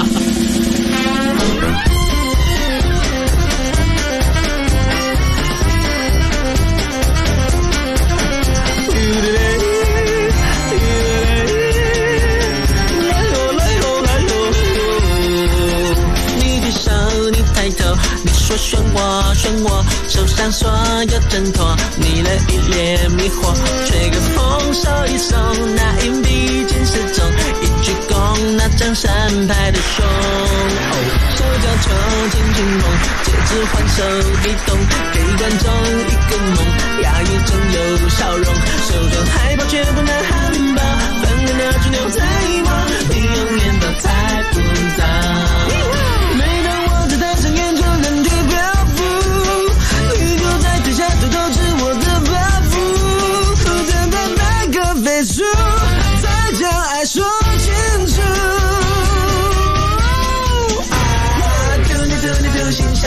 你的手，你抬头，你说选我，手上所有挣脱，你的一脸迷惑，吹个风，手一松，那硬币尽失踪，一鞠躬，那张三排的熊，手交错，轻轻碰，戒指换手一动，给观众一个梦，压抑中有笑容，手中海报却不能hand抱，分了鸟去牛仔帽，你永远都猜不到。每当我在台上演出人体漂浮，你就在台下偷偷吃我的包袱，站在麦克飞书，在家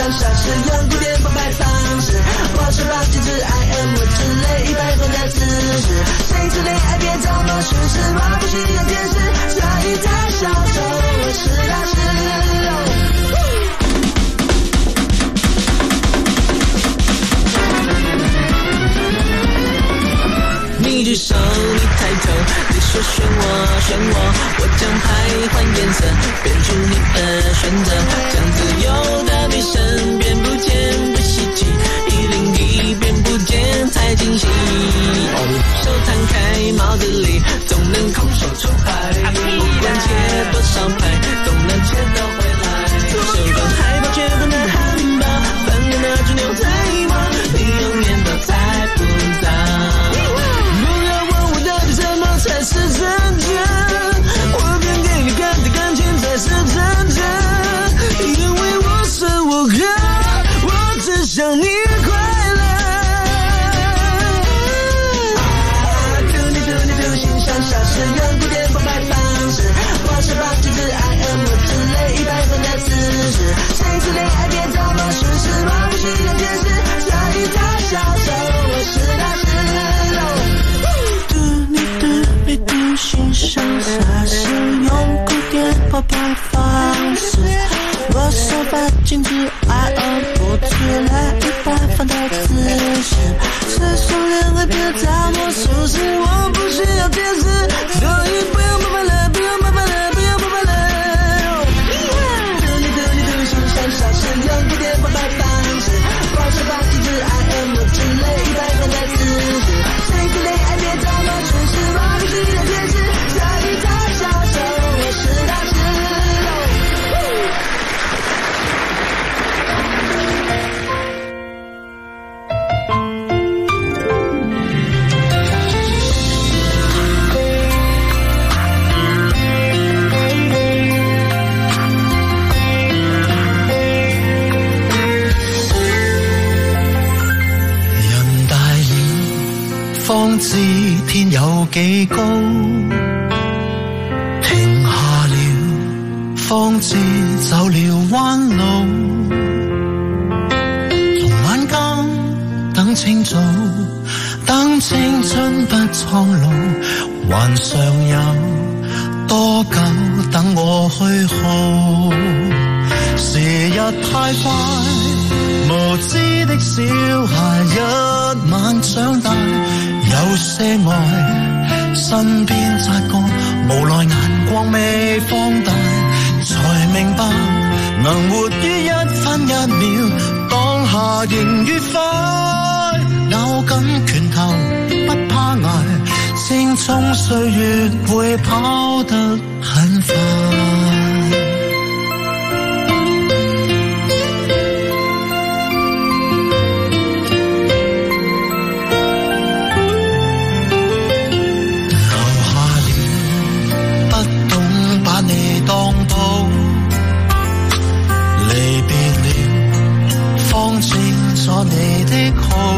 傻是用古典澎湃方式，我是把精致 I am 我之类100分的姿势，谁知恋爱别找魔术师，我不需要解释，这一台小丑我是大师。你举手，你抬头，你说选我，我将牌换颜色，变出你的选择，将自由的女神变不见不稀奇，101变不见太惊喜。手摊开帽子里，总能空手出牌，不管切多少牌，都能切到回来。手中海报却不能汉堡，翻脸的猪牛仔帽，你永远都猜不到。才是真正，我便给你看的感情才是真正，因为我是我哥，我只想你快乐。Do 心想傻是用古典澎湃方式，我是把精致 I am 我之类100分的姿势，谁知恋爱别找魔术师，我不需要解释，这一台小丑我是大师。心上傻是用古典澎湃方式，我手把精致 I am 我之类100分的姿势，谁说恋爱别找魔术师，我不需要解释，所以不用麻烦了，不用麻烦了，不用麻烦了。Do 心上傻是用古典澎湃方式，我手把精致 I am 我之类100分的姿势，谁知恋爱别找魔术师，我不需要解释，这一台小丑我是大师。 人大了，方知天有幾高。停下了，方知走了彎路。從晚間等清早，等青春不蒼老，還尚有多久等我去耗？時日太快，無知的小孩一晚長大，有些愛身邊擦過，無奈眼光未放大，才明白能活於1分1秒，當下仍愉快，咬緊拳頭不怕捱，青蔥歲月會跑得很快。當寶離別了，方清楚你的好，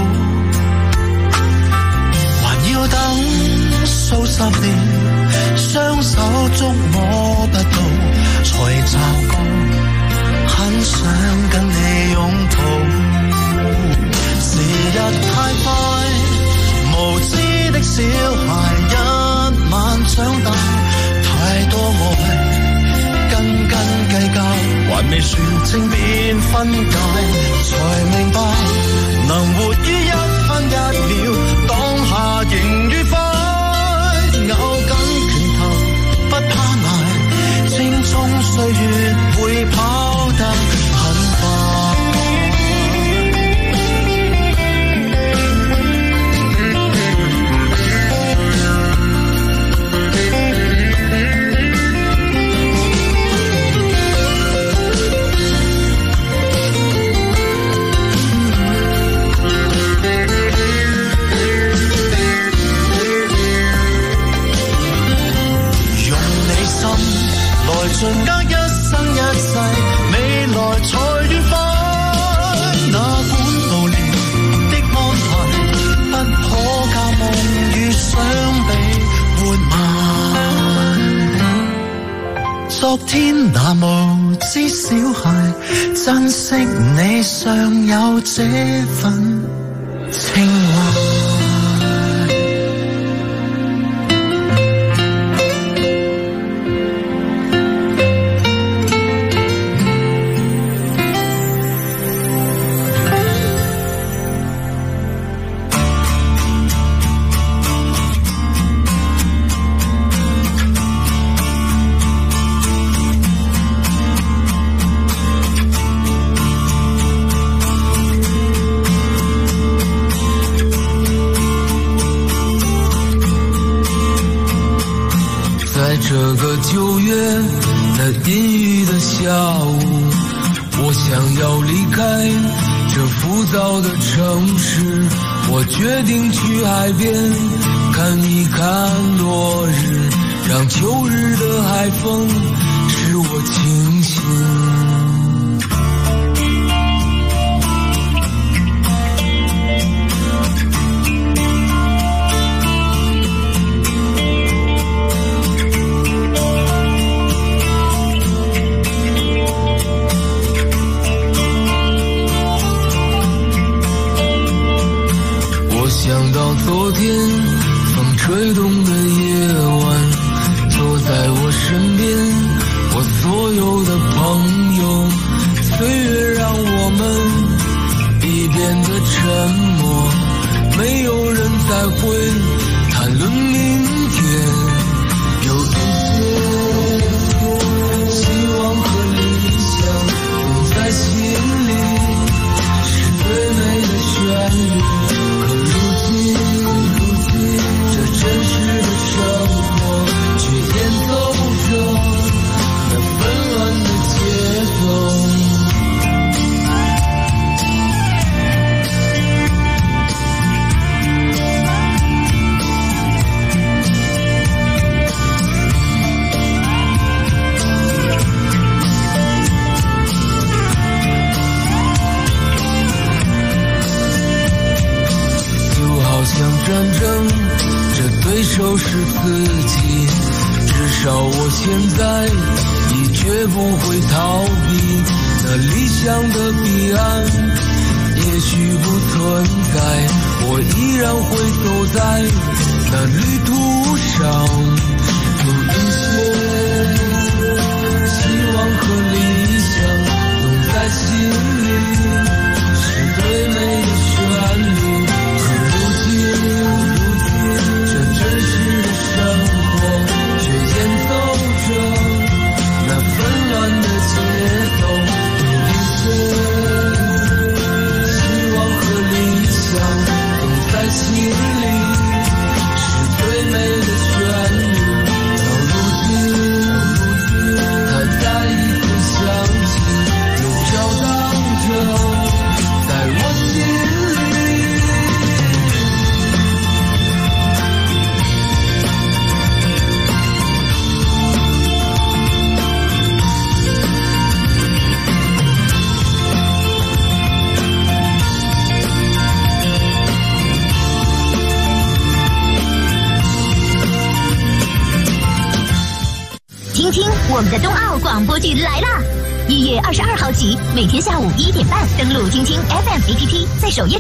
還要等數十年，雙手觸摸不到，才察覺很想跟你擁抱。時日太快，無知的小孩一晚長大，太多愛斤斤計較，還未算清便分解，才明白能活於1分1秒，當下仍愉快，咬緊拳頭不怕捱，青蔥歲月會跑得很快。盡隔一生一世，未來才愉快。哪管無聊的安排，不可教夢與想比活埋。 昨天那無知小孩，珍惜你尚有這份情懷。 这个9月的阴雨的下午，我想要离开这浮躁的城市，我决定去海边看一看落日，让秋日的海风使我清醒。想到昨天风吹动的夜晚，坐在我身边我所有的朋友，岁月让我们已变得沉默，没有人再会谈论明天，有一些希望和理想永在心里，是最美的旋律。这真实的生活却演奏着那纷乱的节奏。就好像战争，这对手是自己，至少我现在已绝不会逃避那理想的彼岸，也许不存在，我依然会走在那旅途上，有一些希望和理想永在心里，是最美的旋律，可如今这真实的生活却演奏着那纷乱的节奏，有一些希望和理想总在心里，是最美的旋律，到如今它再一次响起，又飘荡着在我心里。 听听我们的冬奥广播剧来啦！1月22号起，每天下午1点半登录听听 FM APP， 在首页